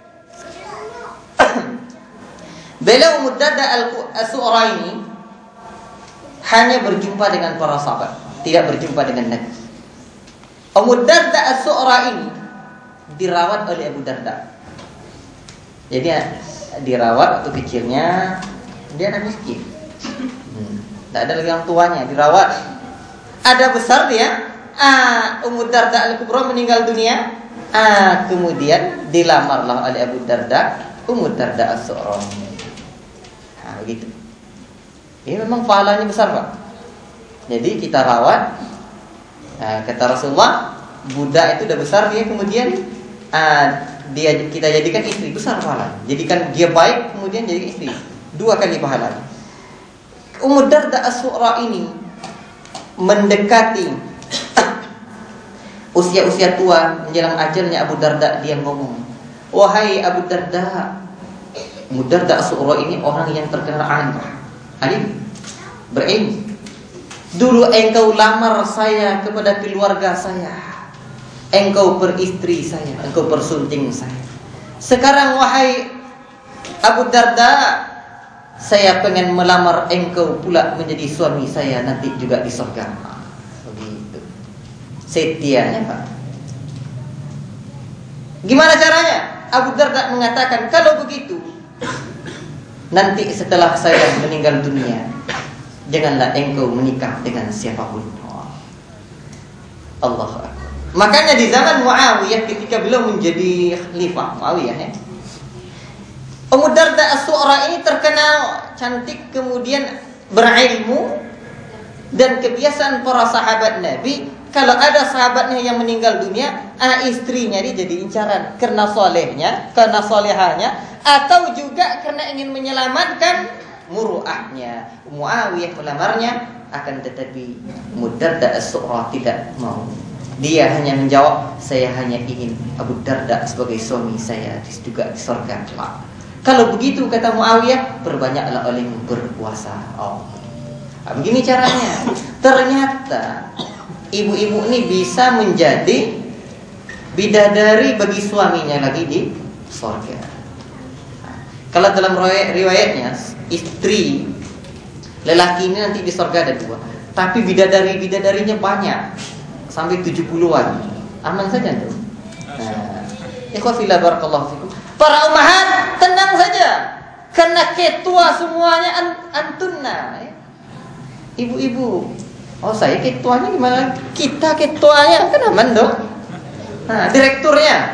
Ummu Darda As-Sughra ini hanya berjumpa dengan para sahabat, tidak berjumpa dengan Nabi. Ummu Darda As-Sughra ini dirawat oleh Abu Darda. Jadi dirawat waktu kecilnya, dia anak miskin. Tidak ada lagi orang tuanya, dirawat. Ada besar dia. Ummu Darda Al-Kubra meninggal dunia. Kemudian dilamarlah oleh Abu Darda Ummu Darda As-Sughra. Begitu. Ini memang pahalanya besar Pak. Jadi kita rawat. Kata Rasulullah, budak itu udah besar dia, kemudian kita jadikan istri, besar pahala. Jadikan dia baik, kemudian jadi istri, 2 kali pahala. Ummu Darda As-Sughra ini mendekati usia-usia tua, menjelang ajalnya Abu Darda, dia ngomong, wahai Abu Darda. Ummu Darda As-Sughra ini orang yang terkenal alim, berilmu. Dulu engkau lamar saya kepada keluarga saya, engkau peristri saya, engkau persunting saya. Sekarang wahai Abu Darda, saya pengen melamar engkau pula menjadi suami saya nanti juga di surga. Begitu. Setianya Pak. Gimana caranya? Abu Darda mengatakan, kalau begitu, nanti setelah saya meninggal dunia, janganlah engkau menikah dengan siapapun. Allah. Makanya di zaman Muawiyah ketika beliau menjadi khalifah Muawiyah ya, Ummu Darda As-Su'ra ini terkenal cantik, kemudian berilmu, dan kebiasaan para sahabat Nabi, kalau ada sahabatnya yang meninggal dunia, istrinya dia jadi incaran karena solehnya, karena solehahnya, atau juga karena ingin menyelamatkan muruahnya. Muawiyah melamarnya, akan tetapi Ummu Darda As-Su'ra tidak mau. Dia hanya menjawab, saya hanya ingin Abu Darda sebagai suami saya juga di surga. Kalau begitu kata Muawiyah, perbanyaklah oleh berpuasa. Begini caranya. Ternyata ibu-ibu ini bisa menjadi bidadari bagi suaminya lagi di surga. Kalau dalam riwayatnya, istri lelaki ini nanti di surga ada 2, tapi bidadarinya banyak, sampai 70-an. Aman saja tuh. Ikhwafillah barakallahu fikum. Para ummahat tenang saja, karena ketua semuanya antunna. Ibu-ibu, saya ketuanya gimana? Kita ketuanya kan aman dong. Direkturnya,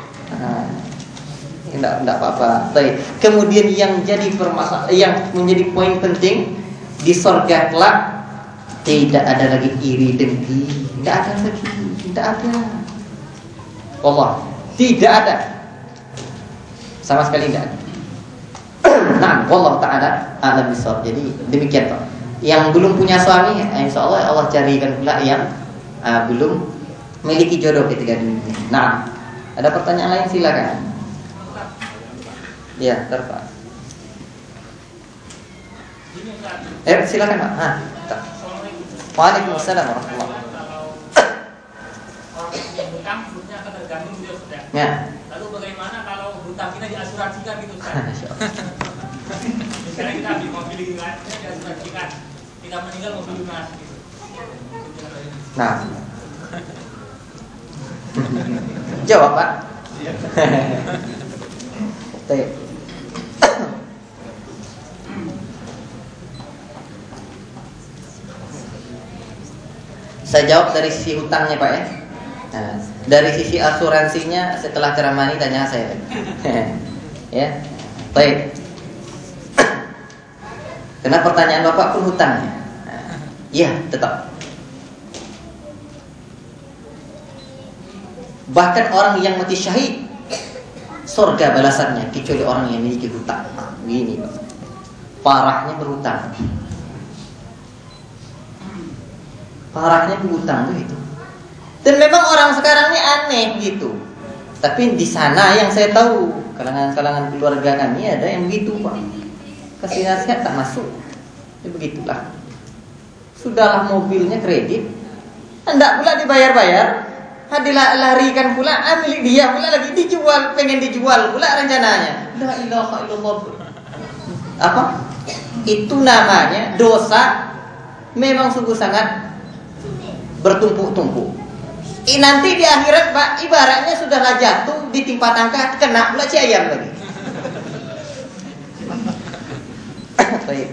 enggak apa-apa. Baik. Kemudian yang jadi yang menjadi poin penting di surga kelak, tidak ada lagi iri dengki, tidak ada lagi, tidak ada. Allah, tidak ada. Sama sekali tidak ada. Nah, wallahu taala a'lam bishawab. Jadi demikian Pak. Yang belum punya suami, insyaallah Allah carikan pula yang belum memiliki jodoh ketika dunia. Nah, ada pertanyaan lain silakan. Ya, Pak. Silakan Pak. Waalaikumsalam warahmatullahi wabarakatuh. Orang yang hutang hutangnya akan tergantung dia sudah. Ya. Lalu bagaimana kalau hutang kita diasuransikan gitu Ustaz? Misalnya kita ambil mobil kan, diasuransikan. Kita meninggal mobil lunas gitu. Nah. Jawab Pak. Baik. Saya jawab dari sisi hutangnya Pak ya. Nah, dari sisi asuransinya setelah ceramah ini tanya saya. Ya. Baik. Karena pertanyaan Bapak pun hutangnya. Iya, tetap. Bahkan orang yang mati syahid, surga balasannya, kecuali orang yang memiliki hutang. Begini Pak. Parahnya berhutang. Parahnya berhutang itu. Dan memang orang sekarang ini aneh gitu. Tapi di sana yang saya tahu, kalangan keluarga kami ada yang begitu Pak. Kasih nasihat tak masuk. Ya begitulah. Sudahlah mobilnya kredit, hendak pula dibayar-bayar, dilarikan pula, milik dia pula lagi dijual, pengen dijual pula rencananya. La ilaha illallah. Apa? Itu namanya dosa memang sungguh sangat bertumpuk-tumpuk. Nanti di akhirat Pak, ibaratnya sudahlah jatuh ditimpa tangka, kena pula si ayam lagi. Baik.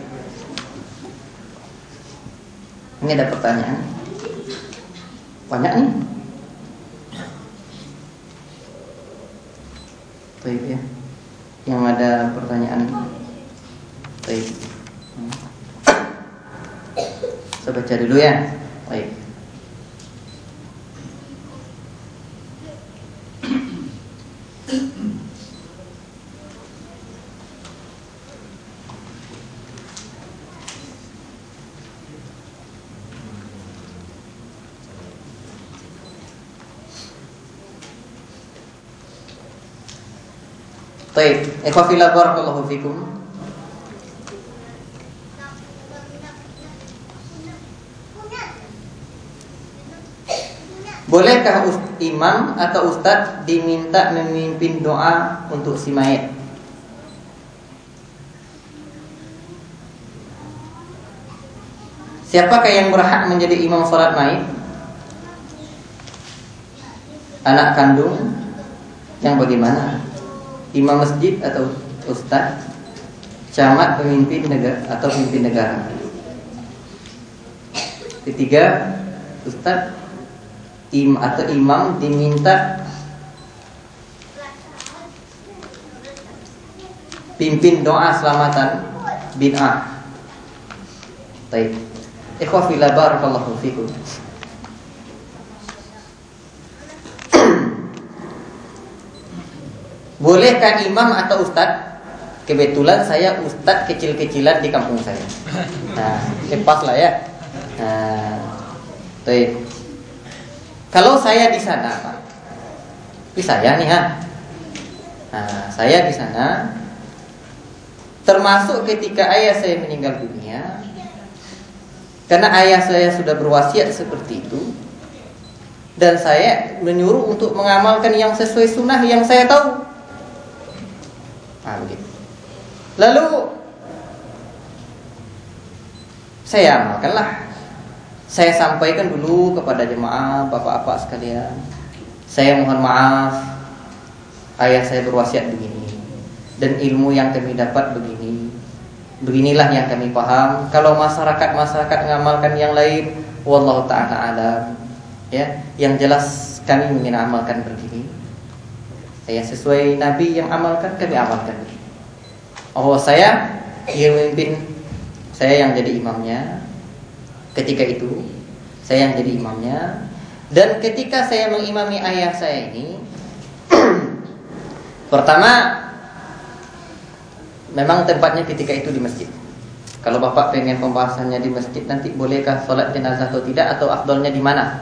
Ini ada pertanyaan. Banyak nih. Baik ya. Yang ada pertanyaan. Baik. Saya baca dulu ya. Baik. Baik, ikhwafillah barakallahu fikum. Bolehkah imam atau ustadz diminta memimpin doa untuk si mayit? Siapakah yang berhak menjadi imam salat mayit? Anak kandung yang bagaimana? Imam masjid atau ustaz? Camat, pemimpin negara atau pemimpin negara? Ketiga, ustaz atau imam diminta pimpin doa selamatan bid'ah. Baik. Ikhwah fillah barakallahu fikum. Bolehkah imam atau ustaz? Kebetulan saya ustaz kecil-kecilan di kampung saya. Nah, pas lah ya. Nah, baik. Kalau saya di sana, Pak. Ini saya nih, Nah, saya di sana, termasuk ketika ayah saya meninggal dunia, karena ayah saya sudah berwasiat seperti itu, dan saya menyuruh untuk mengamalkan yang sesuai sunnah yang saya tahu. Nah, begitu. Lalu saya amalkanlah. Saya sampaikan dulu kepada jemaah, bapak-bapak sekalian, saya mohon maaf, ayah saya berwasiat begini, dan ilmu yang kami dapat begini. Beginilah yang kami paham. Kalau masyarakat mengamalkan yang lain, wallahu ta'ala alam, ya. Yang jelas kami ingin amalkan begini. Saya sesuai Nabi yang amalkan, kami amalkan. Oh, saya yang memimpin, saya yang jadi imamnya. Ketika itu saya yang jadi imamnya. Dan ketika saya mengimami ayah saya ini, pertama, memang tempatnya ketika itu di masjid. Kalau bapak pengen pembahasannya di masjid, nanti bolehkah sholat jenazah atau tidak, atau afdolnya di mana?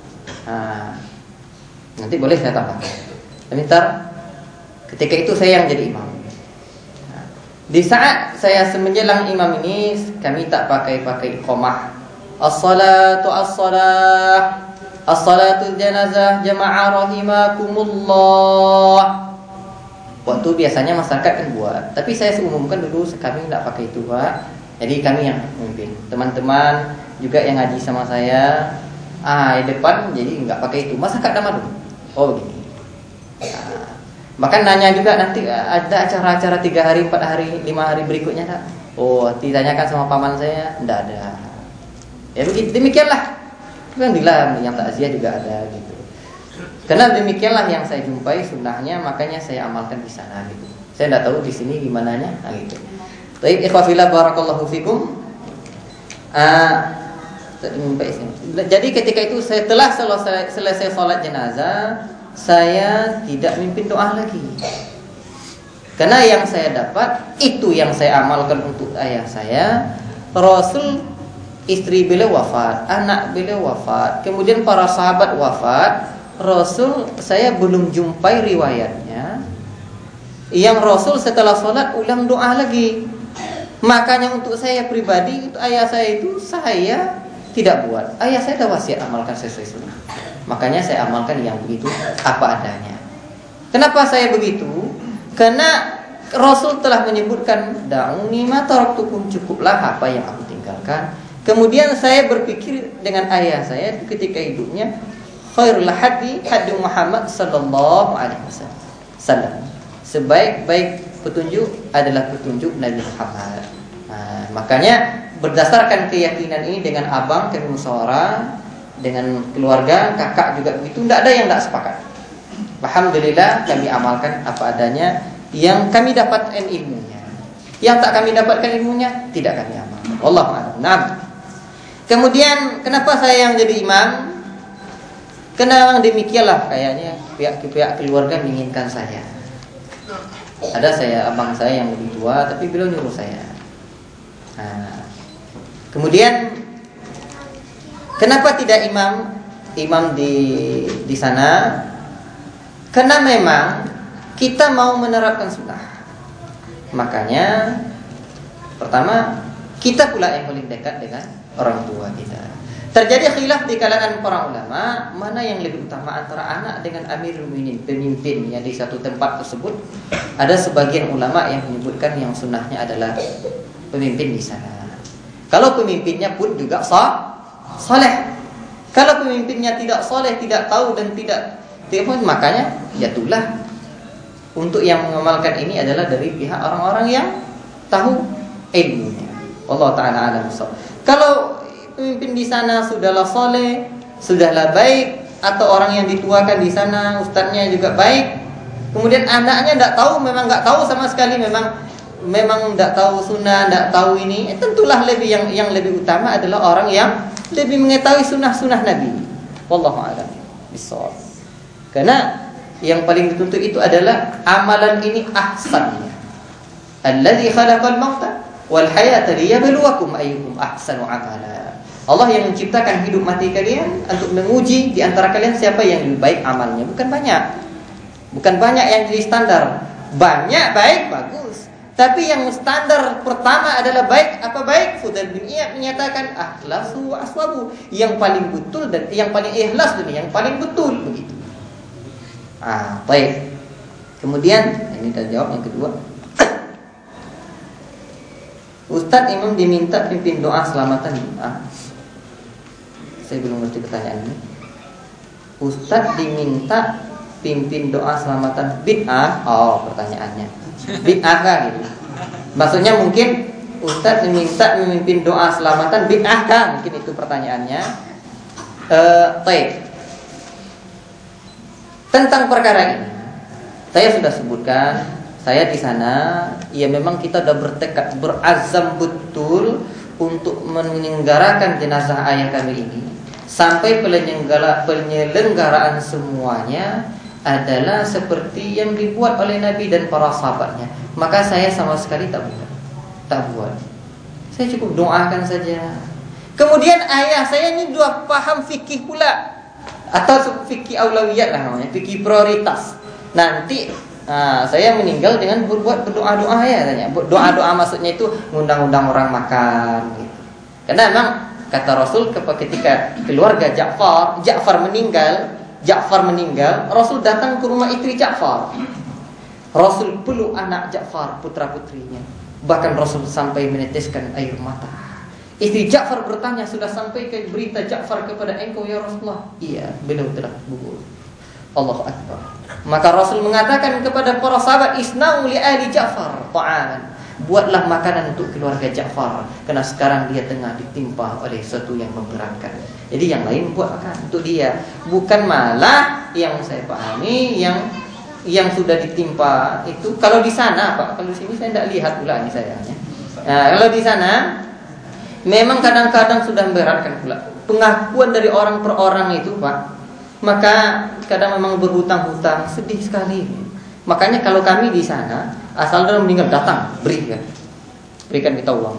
Nanti boleh saya tambahkan. Sebentar, ketika itu saya yang jadi imam. Di saat saya menjelang imam ini, kami tak pakai iqamah. As-salatu as-salah, as-salatu janazah jama'a rahimakumullah. Waktu biasanya masyarakat kan buat, tapi saya umumkan dulu, kami tidak pakai itu, Pak. Jadi kami yang memimpin. Teman-teman juga yang ngaji sama saya, di depan, jadi nggak pakai itu. Masyarakat nama dulu. Oh begini. Bahkan nanya juga, nanti ada acara-acara 3 hari, 4 hari, 5 hari berikutnya tak? Oh, ditanyakan sama paman saya, tidak ada. Ya begitu, demikianlah. Alhamdulillah yang takziah juga ada gitu. Karena demikianlah yang saya jumpai sunnahnya, makanya saya amalkan di sana gitu. Saya tidak tahu di sini gimana nya, gitu. Baik, ikhwah fillah barakallahu fikum. Jadi ketika itu setelah selesai sholat jenazah, saya tidak mimpin doa lagi. Karena yang saya dapat, itu yang saya amalkan untuk ayah saya. Rasul, istri beliau wafat, anak beliau wafat, kemudian para sahabat wafat. Rasul, saya belum jumpai riwayatnya yang Rasul setelah sholat ulang doa lagi. Makanya untuk saya pribadi, untuk ayah saya itu saya tidak buat. Ayah saya dah wasiat amalkan sesuai sunnah. Makanya saya amalkan yang begitu apa adanya. Kenapa saya begitu? Karena Rasul telah menyebutkan, da'uni ma taraktukum, cukuplah apa yang aku tinggalkan. Kemudian saya berpikir dengan ayah saya ketika hidupnya, khairul hadi Muhammad sallallahu alaihi wasallam. Sebaik-baik petunjuk adalah petunjuk Nabi Muhammad. Makanya berdasarkan keyakinan ini dengan abang kami musyawarah, dengan keluarga, kakak juga begitu, tidak ada yang tidak sepakat. Alhamdulillah kami amalkan apa adanya yang kami dapatkan ilmunya. Yang tak kami dapatkan ilmunya tidak kami amalkan. Wallahu a'lam. Kemudian kenapa saya yang jadi imam? Karena demikianlah kayaknya pihak keluarga menginginkan saya. Ada abang saya yang lebih tua, tapi beliau nyuruh saya. Kemudian kenapa tidak imam di sana? Karena memang kita mau menerapkan sunnah. Makanya pertama, kita pula yang paling dekat dengan orang tua kita. Terjadi khilaf di kalangan para ulama, mana yang lebih utama antara anak dengan amirul mukminin, pemimpin yang di satu tempat tersebut. Ada sebagian ulama yang menyebutkan yang sunnahnya adalah pemimpin di sana. Kalau pemimpinnya pun juga soleh. Kalau pemimpinnya tidak soleh, tidak tahu dan tidak makanya ya itulah. Untuk yang mengamalkan ini adalah dari pihak orang-orang yang tahu ilmunya. Allah Ta'ala alam. Kalau pemimpin di sana sudahlah soleh, sudahlah baik, atau orang yang dituakan di sana ustadznya juga baik, kemudian anaknya tidak tahu, memang nggak tahu sama sekali, memang tidak tahu sunnah, tidak tahu ini, tentulah yang lebih utama adalah orang yang lebih mengetahui sunnah Nabi. Wallahu a'lam bishawab. Karena yang paling dituntut itu adalah amalan ini ahsannya. Alladzi khalaqal mauta wal hayata liyabluwakum ayyukum ahsanu amala. Allah yang menciptakan hidup mati kalian untuk menguji di antara kalian siapa yang lebih baik amalnya. Bukan banyak yang jadi standar. Banyak baik bagus. Tapi yang standar pertama adalah baik. Apa baik? Fudail bin Iyad menyatakan akhlasu wa aswabu. Yang paling betul dan yang paling ikhlas dan yang paling betul begitu. Baik. Kemudian ini kita jawab yang kedua. Ustadz imam diminta pimpin doa selamatan bid'ah. Saya belum ngerti pertanyaan ini. Ustadz diminta pimpin doa selamatan bid'ah. Pertanyaannya bid'ah kah gitu? Maksudnya mungkin Ustadz diminta memimpin doa selamatan bid'ah kah? Mungkin itu pertanyaannya. Baik. Tentang perkara ini saya sudah sebutkan. Saya di sana, ya memang kita sudah bertekad, berazam betul untuk menyelenggarakan jenazah ayah kami ini. Sampai penyelenggaraan semuanya adalah seperti yang dibuat oleh Nabi dan para sahabatnya. Maka saya sama sekali tak buat. Saya cukup doakan saja. Kemudian ayah saya ini dua paham fikih pula, atau fikih aulawiyat lah namanya, fikih prioritas. Nanti saya meninggal dengan berdoa-doa ya tanya. Doa-doa maksudnya itu ngundang-undang orang makan gitu. Karena memang kata Rasul ketika keluarga Ja'far meninggal, Rasul datang ke rumah istri Ja'far. Rasul peluk anak Ja'far, putra-putrinya. Bahkan Rasul sampai meneteskan air mata. Istri Ja'far bertanya, sudah sampai ke berita Ja'far kepada engkau ya Rasulullah? Iya, beliau telah gugur. Allahu Akbar. Maka Rasul mengatakan kepada para sahabat, isna'u li ahli Ja'far ta'aman. Buatlah makanan untuk keluarga Ja'far, karena sekarang dia tengah ditimpa oleh sesuatu yang memberatkan. Jadi yang lain buat makan untuk dia. Bukan malah yang saya pahami yang sudah ditimpa itu. Kalau di sana Pak, kalau di sini saya tidak lihat pula ini sayangnya. Kalau di sana memang kadang-kadang sudah memberatkan pula. Pengakuan dari orang per orang itu Pak, maka kadang memang berhutang-hutang, sedih sekali. Makanya kalau kami di sana, asal dia meninggal datang, berikan kita uang.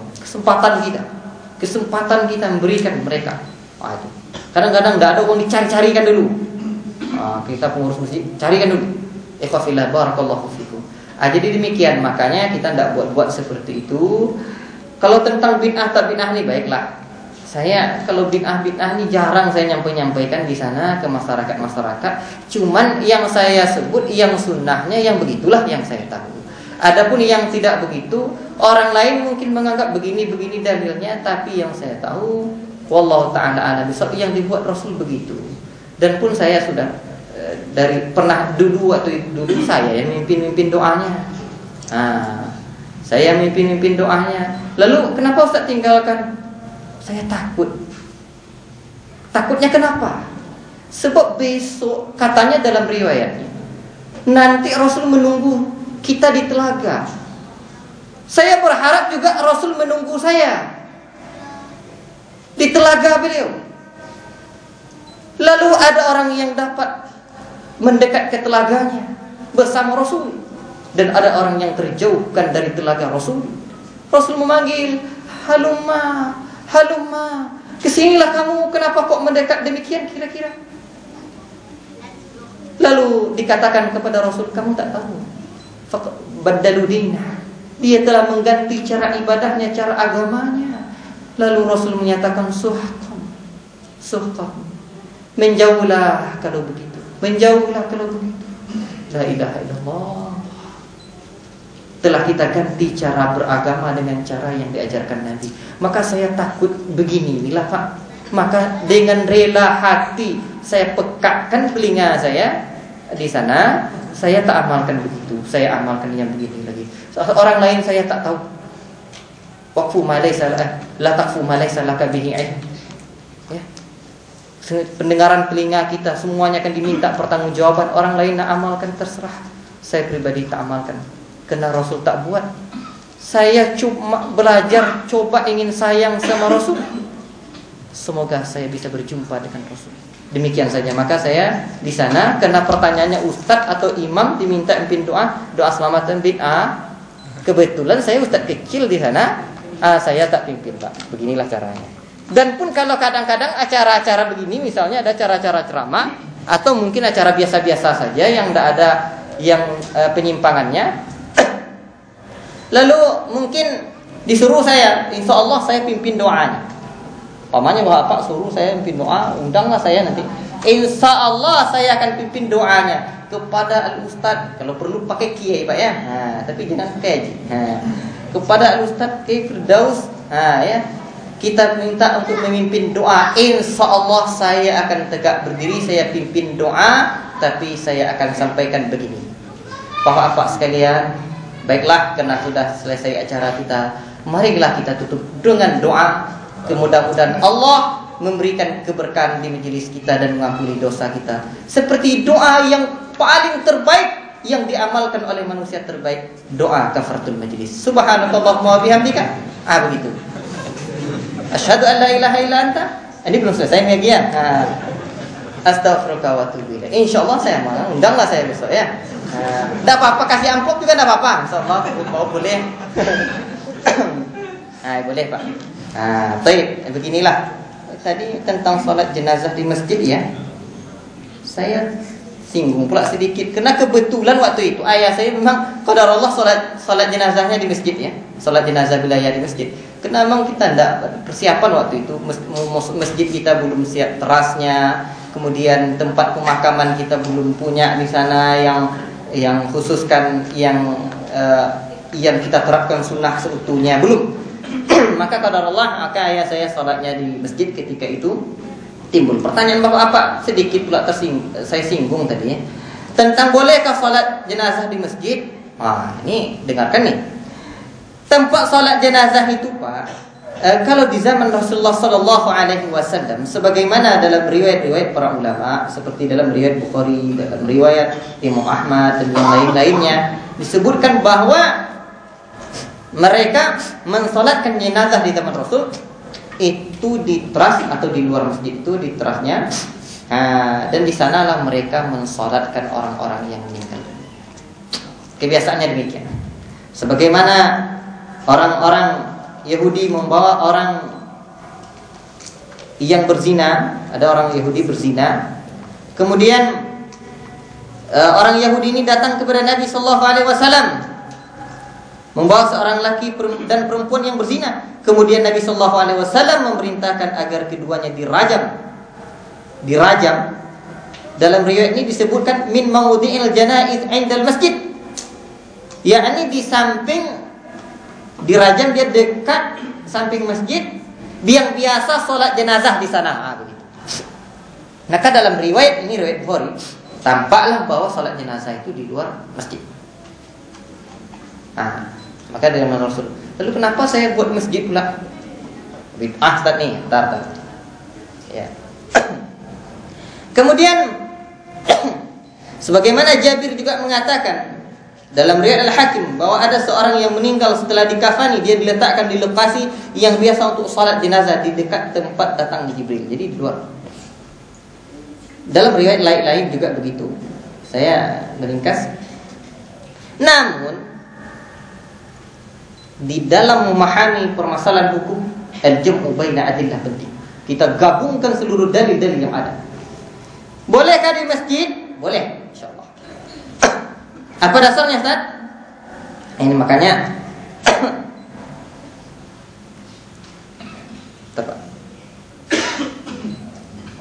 Kesempatan kita memberikan mereka. Itu. Kadang-kadang tidak ada uang, dicari-carikan dulu. Kita pengurus masjid, carikan dulu. Ikhwafillah barakallahu fikum. Jadi demikian, makanya kita tidak buat seperti itu. Kalau tentang bid'ah tak bid'ah ini baiklah. Saya kalau bid'ah ini jarang saya nyampaikan di sana ke masyarakat. Cuman yang saya sebut yang sunnahnya yang begitulah yang saya tahu. Adapun yang tidak begitu, orang lain mungkin menganggap begini dalilnya, tapi yang saya tahu wallahu ta'ala a'lam bishawab yang dibuat Rasul begitu. Dan pun saya sudah pernah dulu saya yang mimpin doanya. Saya mimpin doanya. Lalu kenapa Ustaz tinggalkan? Saya takut. Takutnya kenapa? Sebab besok katanya dalam riwayatnya nanti Rasul menunggu kita di telaga. Saya berharap juga Rasul menunggu saya di telaga beliau. Lalu ada orang yang dapat mendekat ke telaganya bersama Rasul, dan ada orang yang terjauhkan dari telaga Rasul. Rasul memanggil, halumma, kesinilah kamu. Kenapa kok mendekat demikian kira-kira? Lalu dikatakan kepada Rasul, kamu tak tahu, badaludina, dia telah mengganti cara ibadahnya, cara agamanya. Lalu Rasul menyatakan, suhqan, menjauhlah kalau begitu, La ilaha illallah. telah kita ganti cara beragama dengan cara yang diajarkan Nabi. Maka saya takut beginilah Pak. Maka dengan rela hati saya pekakan telinga saya di sana. Saya tak amalkan begitu. Saya amalkan yang begini lagi. Orang lain saya tak tahu. Waqfu ma laysa la taqfu ma laysa laka bihi ilm. Ya. Pendengaran telinga kita semuanya akan diminta pertanggungjawaban. Orang lain nak amalkan terserah. Saya pribadi tak amalkan. Karena Rasul tak buat. Saya cuma belajar, coba ingin sayang sama Rasul. Semoga saya bisa berjumpa dengan Rasul. Demikian saja. Maka saya di sana, karena pertanyaannya ustaz atau imam diminta pimpin doa selamatan bid'ah. Kebetulan saya ustaz kecil di sana, saya tak pimpin Pak. Beginilah caranya. Dan pun kalau kadang-kadang acara-acara begini, misalnya ada acara-acara ceramah atau mungkin acara biasa-biasa saja yang tidak ada yang penyimpangannya. Lalu mungkin disuruh saya, insya Allah saya pimpin doanya. Pamannya bapak suruh saya pimpin doa, undanglah saya nanti. Insya Allah saya akan pimpin doanya kepada al-ustaz. Kalau perlu pakai kiai Pak ya, tapi jangan kiai. Kepada al-ustaz Kiai Firdaus, ya. Kita minta untuk memimpin doa. Insya Allah saya akan tegak berdiri, saya pimpin doa, tapi saya akan sampaikan begini. Bapak-bapak sekalian, baiklah, karena sudah selesai acara kita, marilah kita tutup dengan doa. Mudah-mudahan Allah memberikan keberkahan di majelis kita dan mengampuni dosa kita. Seperti doa yang paling terbaik yang diamalkan oleh manusia terbaik, doa kafaratul majlis. Subhanakallahumma wa bihamdika. Begitu. Asyhadu an la ilaha illa anta. Ini belum selesai bagian. Astaghfiruka wa atubu ilaik. Insyaallah saya mau undanglah saya besok ya. Enggak apa-apa, kasih amplop juga enggak apa-apa. Insyaallah boleh. Boleh Pak. Baik, beginilah. Tadi tentang salat jenazah di masjid ya. Saya singgung pula sedikit karena kebetulan waktu itu ayah saya memang qadarullah salat jenazahnya di masjid ya. Salat jenazah wilayah di masjid. Karena memang kita tidak persiapan waktu itu, masjid kita belum siap terasnya, kemudian tempat pemakaman kita belum punya di sana yang khususkan yang kita terapkan sunnah seutuhnya belum. Maka qadarullah, maka ayah saya salatnya di masjid ketika itu. Timbul pertanyaan bapak sedikit pula saya singgung tadi ya, tentang bolehkah salat jenazah di masjid. Ini dengarkan nih. Tempat salat jenazah itu Pak, kalau di zaman Rasulullah sallallahu alaihi wasallam, sebagaimana dalam riwayat-riwayat para ulama, seperti dalam riwayat Bukhari, dalam riwayat Imam Ahmad dan yang lain-lainnya, disebutkan bahwa mereka mensolatkan jenazah di zaman Rasul itu di teras atau di luar masjid itu di terasnya, dan di sanalah mereka mensolatkan orang-orang yang meninggal. Kebiasaannya demikian. Sebagaimana orang-orang Yahudi membawa orang yang berzina, ada orang Yahudi berzina, kemudian orang Yahudi ini datang kepada Nabi sallallahu alaihi wasallam membawa seorang laki dan perempuan yang berzina. Kemudian Nabi sallallahu alaihi wasallam memerintahkan agar keduanya dirajam. Dalam riwayat ini disebutkan min mawdi'il janaiz 'indal masjid. Yakni di samping dirajam, dia dekat samping masjid yang biasa salat jenazah di sana. Begitu. Maka dalam riwayat ini, riwayat Bukhari, tampaklah bahwa salat jenazah itu di luar masjid. Maka dari mana Rasul. Lalu kenapa saya buat masjid pula? Bid'ah Ustaz nih, tar. Ya. Kemudian sebagaimana Jabir juga mengatakan dalam riwayat Al-Hakim bahwa ada seorang yang meninggal setelah dikafani, dia diletakkan di lokasi yang biasa untuk salat jenazah di dekat tempat datangnya Jibril. Jadi di luar. Dalam riwayat lain-lain juga begitu. Saya meringkas. Namun di dalam memahami permasalahan hukum, al-jam'u baina adillah penting. Kita gabungkan seluruh dalil-dalil yang ada. Bolehkah di masjid? Boleh, insyaallah. Apa dasarnya, Ustaz? Ini makanya tepat.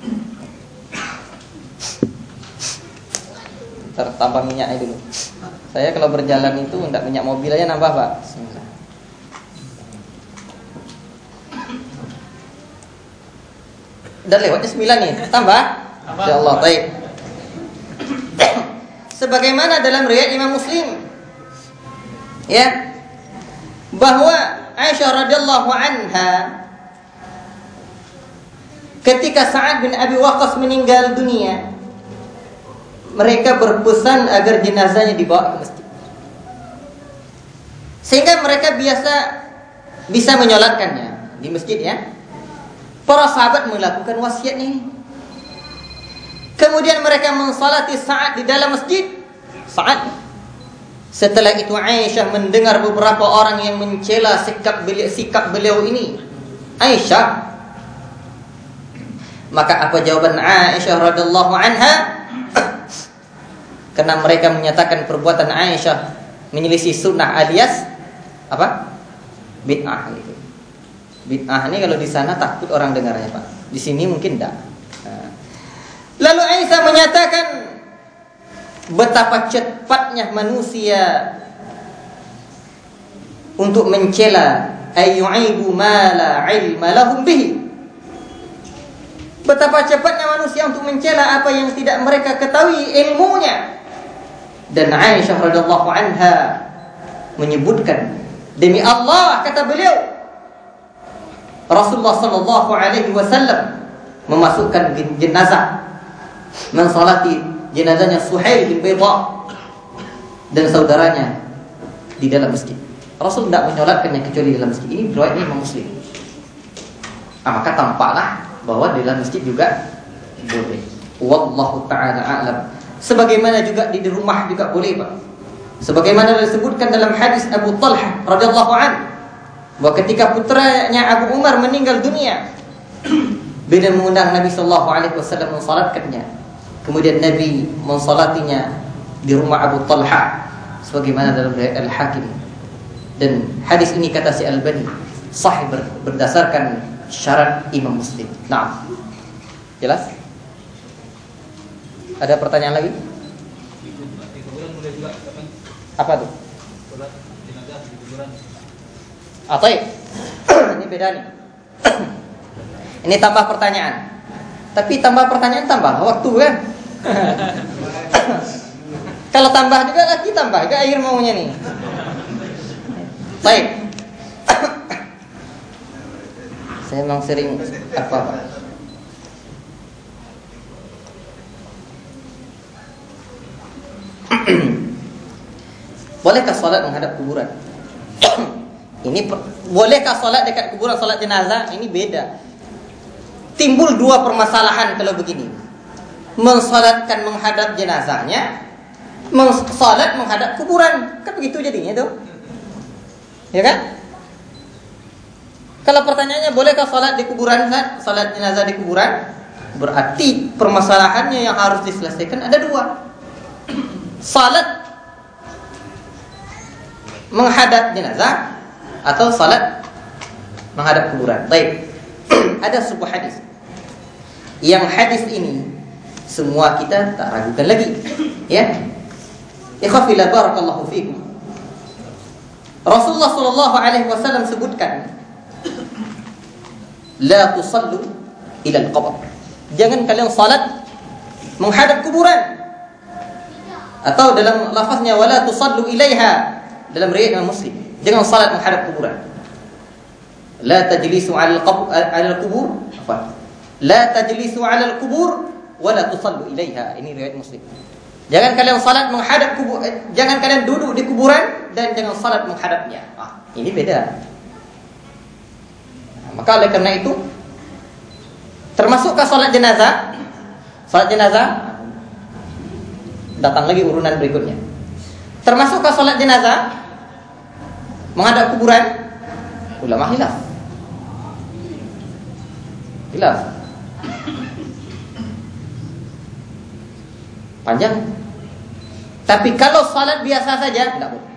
Tambah minyaknya dulu. Saya kalau berjalan itu enggak minyak mobil aja nambah, Pak. Bismillah. Udah lewatnya 9 nih, tambah? Insyaallah, baik. Sebagaimana dalam riwayat Imam Muslim, ya, bahwa Aisyah radhiyallahu anha ketika Sa'ad bin Abi Waqqas meninggal dunia, mereka berpesan agar jenazahnya dibawa ke masjid, sehingga mereka bisa menyolatkannya di masjid, ya. Para sahabat melakukan wasiat ini. Kemudian mereka mensalati Sa'ad di dalam masjid. Sa'ad. Setelah itu Aisyah mendengar beberapa orang yang mencela sikap beliau ini. Aisyah. Maka apa jawaban Aisyah radhiyallahu anha? Karena mereka menyatakan perbuatan Aisyah menyelisih sunnah alias apa? Bid'ah gitu. Bid'ah ini kalau di sana takut orang dengarnya, Pak. Di sini mungkin tidak. Lalu Aisyah menyatakan betapa cepatnya manusia untuk mencela ayyu'ibu ma la ilma lahum bihi. Betapa cepatnya manusia untuk mencela apa yang tidak mereka ketahui ilmunya. Dan Aisyah radhiyallahu anha menyebutkan, demi Allah, kata beliau, Rasulullah sallallahu alaihi wasallam memasukkan jenazah, mensalati jenazahnya Suhail bin Baydha dan saudaranya di dalam masjid. Rasul tidak menyolatkannya kecuali di dalam masjid. Ini riwayatnya Imam Muslim. Maka tampaklah bahwa di dalam masjid juga boleh. Wallahu ta'ala a'lam. Sebagaimana juga di rumah juga boleh, Pak. Sebagaimana disebutkan dalam hadis Abu Talhah radhiyallahu anhu, bahwa ketika putranya Abu Umar meninggal dunia, beliau mengundang Nabi sallallahu alaihi wasallam mensalatkannya. Kemudian Nabi mensalatinya di rumah Abu Talha, sebagaimana dalam riwayat Al-Hakim. Dan hadis ini kata si Al-Albani sahih berdasarkan syarat Imam Muslim. Nah, jelas? Ada pertanyaan lagi? Apa tuh? Ini beda nih. Ini tambah pertanyaan. Tapi tambah pertanyaan tambah waktu kan? Kalau tambah juga lagi tambah ke akhir maunya nih. Baik. Saya memang sering apa? Bolehkah salat menghadap kuburan? Bolehkah salat dekat kuburan, salat jenazah? Ini beda. Timbul dua permasalahan kalau begini. Mensalatkan menghadap jenazahnya, salat menghadap kuburan. Kan begitu jadinya tuh. Ya kan? Kalau pertanyaannya bolehkah salat di kuburan, kan? Salat jenazah di kuburan? Berarti permasalahannya yang harus diselesaikan ada dua. Salat menghadap jenazah atau salat menghadap kuburan. Baik. Ada sebuah hadis. Yang hadis ini semua kita tak ragukan lagi, ya. Ikhwafillah barakallahu fikum. Rasulullah sallallahu alaihi wasallam sebutkan, la tusallu ila al-qabr. Jangan kalian salat menghadap kuburan. Atau dalam lafaznya wala tusallu ilaiha dalam riwayat Imam Muslim. Jangan salat menghadap kuburan. La tajlisu 'ala al-qubur. Apa? La tajlisu 'ala al-qubur wa la tusallu ilaiha. Ini riwayat Muslim. Jangan kalian salat menghadap kubur, jangan kalian duduk di kuburan dan jangan salat menghadapnya. Ini beda. Maka oleh karena itu termasukkah salat jenazah? Salat jenazah datang lagi urunan berikutnya. Termasukkah salat jenazah menghadap kuburan? Ulama khilaf. Panjang. Tapi kalau salat biasa saja tidak boleh.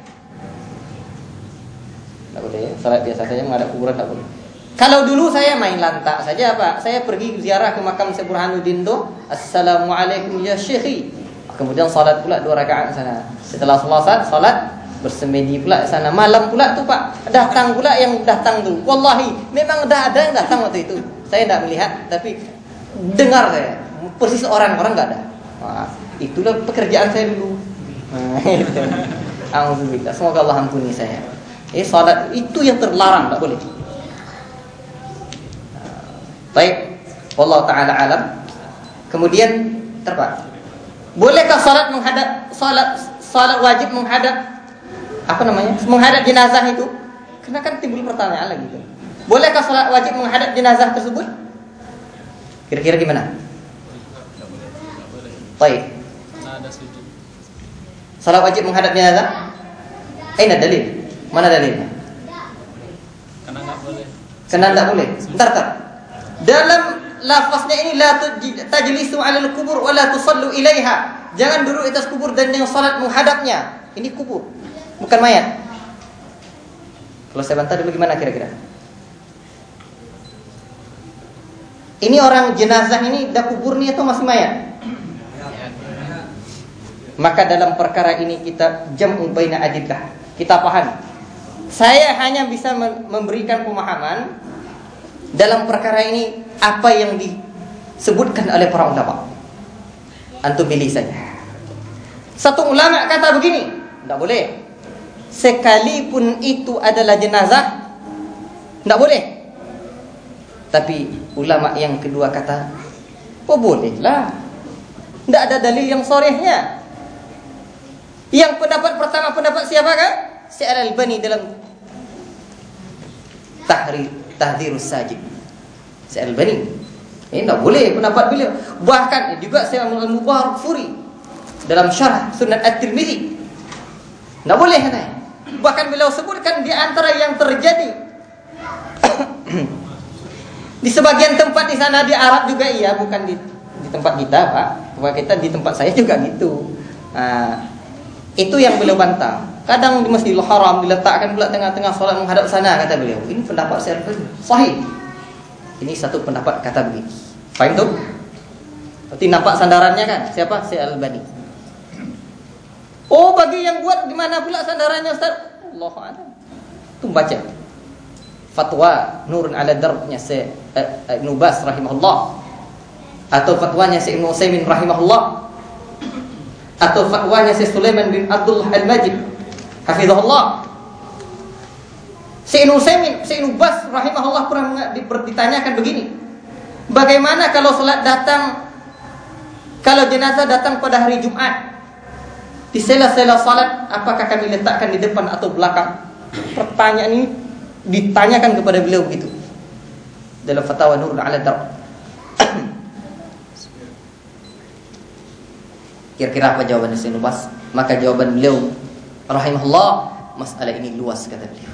Tidak boleh ya. Salat biasa saja menghadap kuburan tidak boleh. Kalau dulu saya main lantak saja, Pak. Saya pergi ziarah ke makam Syekh Burhanuddin tuh. Assalamualaikum ya Syekhi. Kemudian salat pula 2 rakaat sana. Setelah salat bersemedi pula sana. Malam pula tu Pak, datang pula yang datang tu. Wallahi, memang dah ada yang datang waktu itu. Saya tidak melihat, tapi dengar saya. Persis orang-orang enggak ada. Itulah pekerjaan saya dulu. Alhamdulillah. Semoga Allah ampuni saya. Salat itu yang terlarang, tak boleh. Baik, wallahu taala alam. Kemudian bolehkah salat menghadap salat wajib menghadap menghadap jenazah itu? Karena kan timbul pertanyaan lagi tu. Bolehkah salat wajib menghadap jenazah tersebut? Kira-kira gimana? Baik. Salat wajib menghadap jenazah? Aina dalil? Mana dalilnya? Karena enggak boleh. Bentar. Dalam lafaznya ini la tajlisu 'alal kubur wa la tusallu ilaiha. Jangan duduk di atas kubur dan jangan salat menghadapnya. Ini kubur, bukan mayat. Kalau saya bantah dulu gimana kira-kira? Ini orang jenazah ini dah kubur nih atau masih mayat? Maka dalam perkara ini kita jam'u baina adillah. Kita paham. Saya hanya bisa memberikan pemahaman dalam perkara ini apa yang disebutkan oleh para ulama. Antum pilih saja. Satu ulama kata begini, tidak boleh. Sekalipun itu adalah jenazah, tidak boleh. Tapi ulama yang kedua kata, bolehlah. Tidak ada dalil yang sharihnya. Yang pendapat pertama, pendapat siapa kan? Syekh Al-Albani dalam Tahdhirus Sajid. Syekh Al-Albani. Tidak boleh pendapat beliau. Bahkan juga Syekh Al-Mubarakfuri dalam syarah Sunan At-Tirmizi. Tidak boleh katanya. Bahkan beliau sebutkan di antara yang terjadi di sebagian tempat di sana di Arab juga bukan di tempat kita, Pak. Tempat kita di tempat saya juga gitu. Itu yang beliau bantah. Kadang di Masjidil Haram diletakkan pula tengah-tengah solat menghadap sana, kata beliau. Ini pendapat saya sahih. Ini satu pendapat kata begitu. Faham tu? Berarti nampak sandarannya kan? Siapa? Syekh Al-Albani. Bagi yang buat di mana pula sandarannya Ustaz? Allahu a'lam. Tu baca fatwa Nurun 'ala Darbnya Syekh Ibnu Baz rahimahullah, atau fatwanya Syekh Ibnu Utsaimin rahimahullah, atau fatwanya Syekh Sulaiman bin Abdullah Al-Majid hafizahullah. Syekh Ibnu Utsaimin, Syekh Ibnu Baz rahimahullah pernah ditanyakan begini, bagaimana kalau jenazah datang pada hari Jumat, di sela-sela salat apakah kami letakkan di depan atau belakang? Pertanyaan ini ditanyakan kepada beliau begitu dalam fatwa Nurul 'ala Darb. Kira-kira apa jawaban Syekh Ibnu Baz? Maka jawaban beliau rahimahullah, masalah ini luas, kata beliau.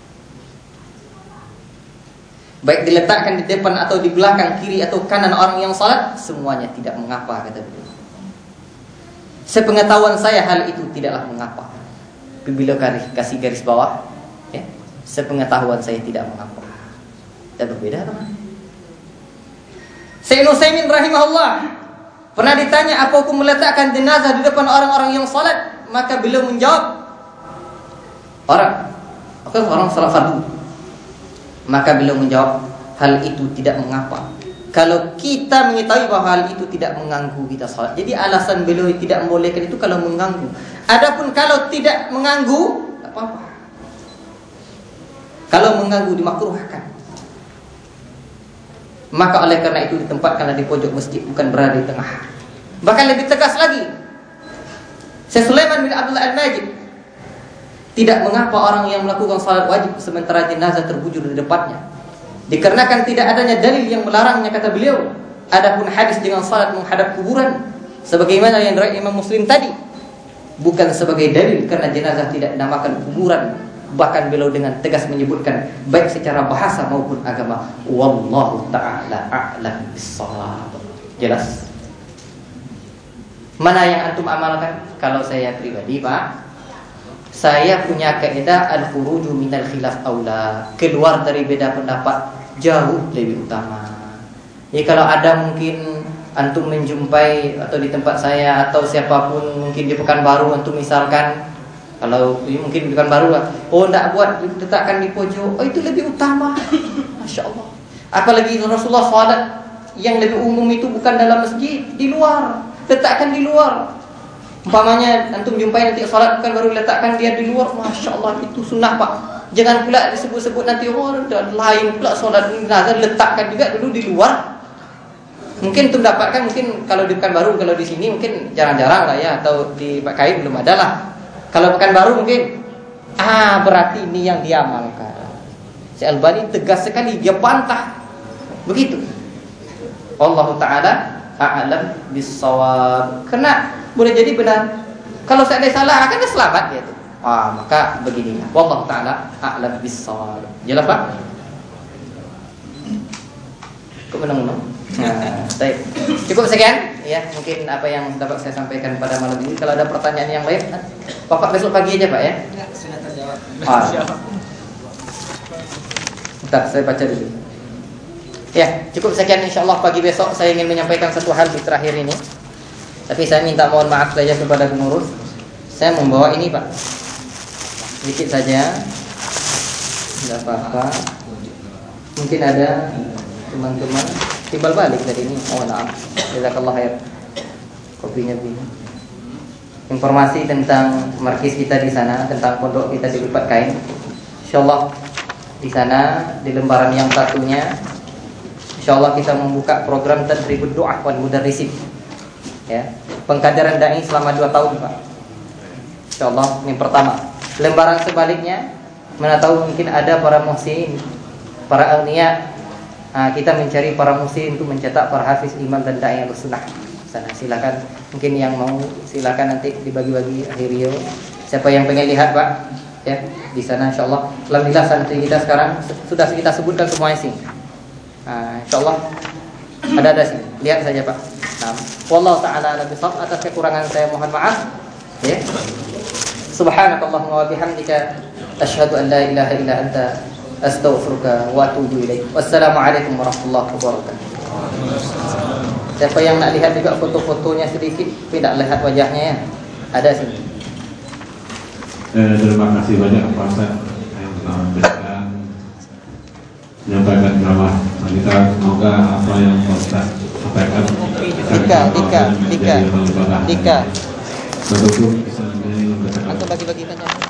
Baik diletakkan di depan atau di belakang, kiri atau kanan orang yang salat, semuanya tidak mengapa, kata beliau. Sepengetahuan saya hal itu tidaklah mengapa. Beliau kasih garis bawah, sepengetahuan saya tidak mengapa. Dan berbeda teman. Syekh Utsaimin rahimahullah pernah ditanya apa hukum meletakkan jenazah di depan orang-orang yang salat, maka beliau menjawab, orang salat fardu. Maka beliau menjawab, hal itu tidak mengapa kalau kita mengetahui bahwa hal itu tidak mengganggu kita salat. Jadi alasan beliau tidak membolehkan itu kalau mengganggu. Adapun kalau tidak mengganggu, tak apa-apa. Kalau mengganggu dimakruhkan. Maka oleh karena itu ditempatkanlah di pojok masjid, bukan berada di tengah. Bahkan lebih tegas lagi, Syekh Sulaiman bin Abdullah Al-Majid, tidak mengapa orang yang melakukan salat wajib sementara jenazah terbujur di depannya, dikarenakan tidak adanya dalil yang melarangnya, kata beliau. Adapun hadis dengan salat menghadap kuburan sebagaimana yang diriwayatkan Imam Muslim tadi, bukan sebagai dalil karena jenazah tidak dinamakan kuburan. Bahkan beliau dengan tegas menyebutkan baik secara bahasa maupun agama. Wallahu ta'ala a'lam bissawab. Jelas? Mana yang antum amalkan? Kalau saya pribadi, Pak, saya punya kaidah al-khuruju minal khilaf aula. Keluar dari beda pendapat jauh lebih utama. Ya kalau ada mungkin antum menjumpai atau di tempat saya atau siapapun mungkin di Pekanbaru antum misalkan, kalau mungkin di Pekanbaru lah, oh enggak buat letakkan di pojok, oh itu lebih utama. Masya Allah. Apalagi Rasulullah salat yang lebih umum itu bukan dalam masjid, di luar, letakkan di luar. Umpamanya antum jumpai nanti salat bukan baru letakkan dia di luar, Masya Allah itu sunnah Pak. Jangan pula disebut-sebut nanti lain pula salat nazar, letakkan juga dulu di luar. Mungkin untuk dapatkan, mungkin kalau di Pekanbaru, kalau di sini mungkin jarang-jarang lah ya, atau di Pak Kai belum ada lah. Kalau Pekanbaru mungkin berarti ini yang diamalkan. Syekh Albani tegas sekali, dia bantah begitu. Allah Ta'ala a'lam bis-shawab. Karena boleh jadi benar. Kalau seandainya salah akan selamat dia tuh. Maka beginilah. Wallahu Ta'ala a'lam bis-shawab. Jelas Pak? Kok menang-menang? Baik. Cukup sekian ya, mungkin apa yang dapat saya sampaikan pada malam ini. Kalau ada pertanyaan yang lain, Bapak besok pagi aja Pak ya. Sudah terjawab. Bentar, saya baca dulu. Ya, cukup sekian, insyaallah pagi besok saya ingin menyampaikan satu hal di terakhir ini. Tapi saya minta mohon maaf saja kepada pengurus. Saya membawa ini Pak, sedikit saja, tidak apa-apa. Mungkin ada teman-teman timbal balik dari ini. Maaf, jazakallah khair. Kopinya begini. Informasi tentang markis kita di sana, tentang pondok kita di Lipat Kain. Insyaallah di sana di lembaran yang satunya, insyaallah kita membuka program tadribud du'ah wal mudarrisin. Ya, pengkaderan dai selama 2 tahun Pak. Insyaallah ini pertama. Lembaran sebaliknya, mana tahu mungkin ada para muhsin, para awliya. Kita mencari para muhsin untuk mencetak para hafiz, imam dan dai yang bersunnah. Sana silakan, mungkin yang mau silakan nanti dibagi-bagi akhir Rio. Siapa yang pengen lihat Pak? Ya, di sana insyaallah. Alhamdulillah santri kita sekarang sudah kita sebutkan semuanya sih. Insyaallah ada sih. Lihat saja Pak. Wallahu ta'ala a'lam bishawab. Atas kekurangan saya mohon maaf. Ya. Subhanakallahumma wa bihamdika asyhadu an la ilaha illa anta astaghfiruka wa atubu ilaik. Wassalamualaikum warahmatullahi wabarakatuh. Siapa yang nak lihat juga foto-fotonya sedikit, tapi tak lihat wajahnya ya. Ada sini. Terima kasih banyak Pak Ustaz yang telah menyampaikan ceramah kita. Semoga apa yang Pak Ustaz sampaikan Dika.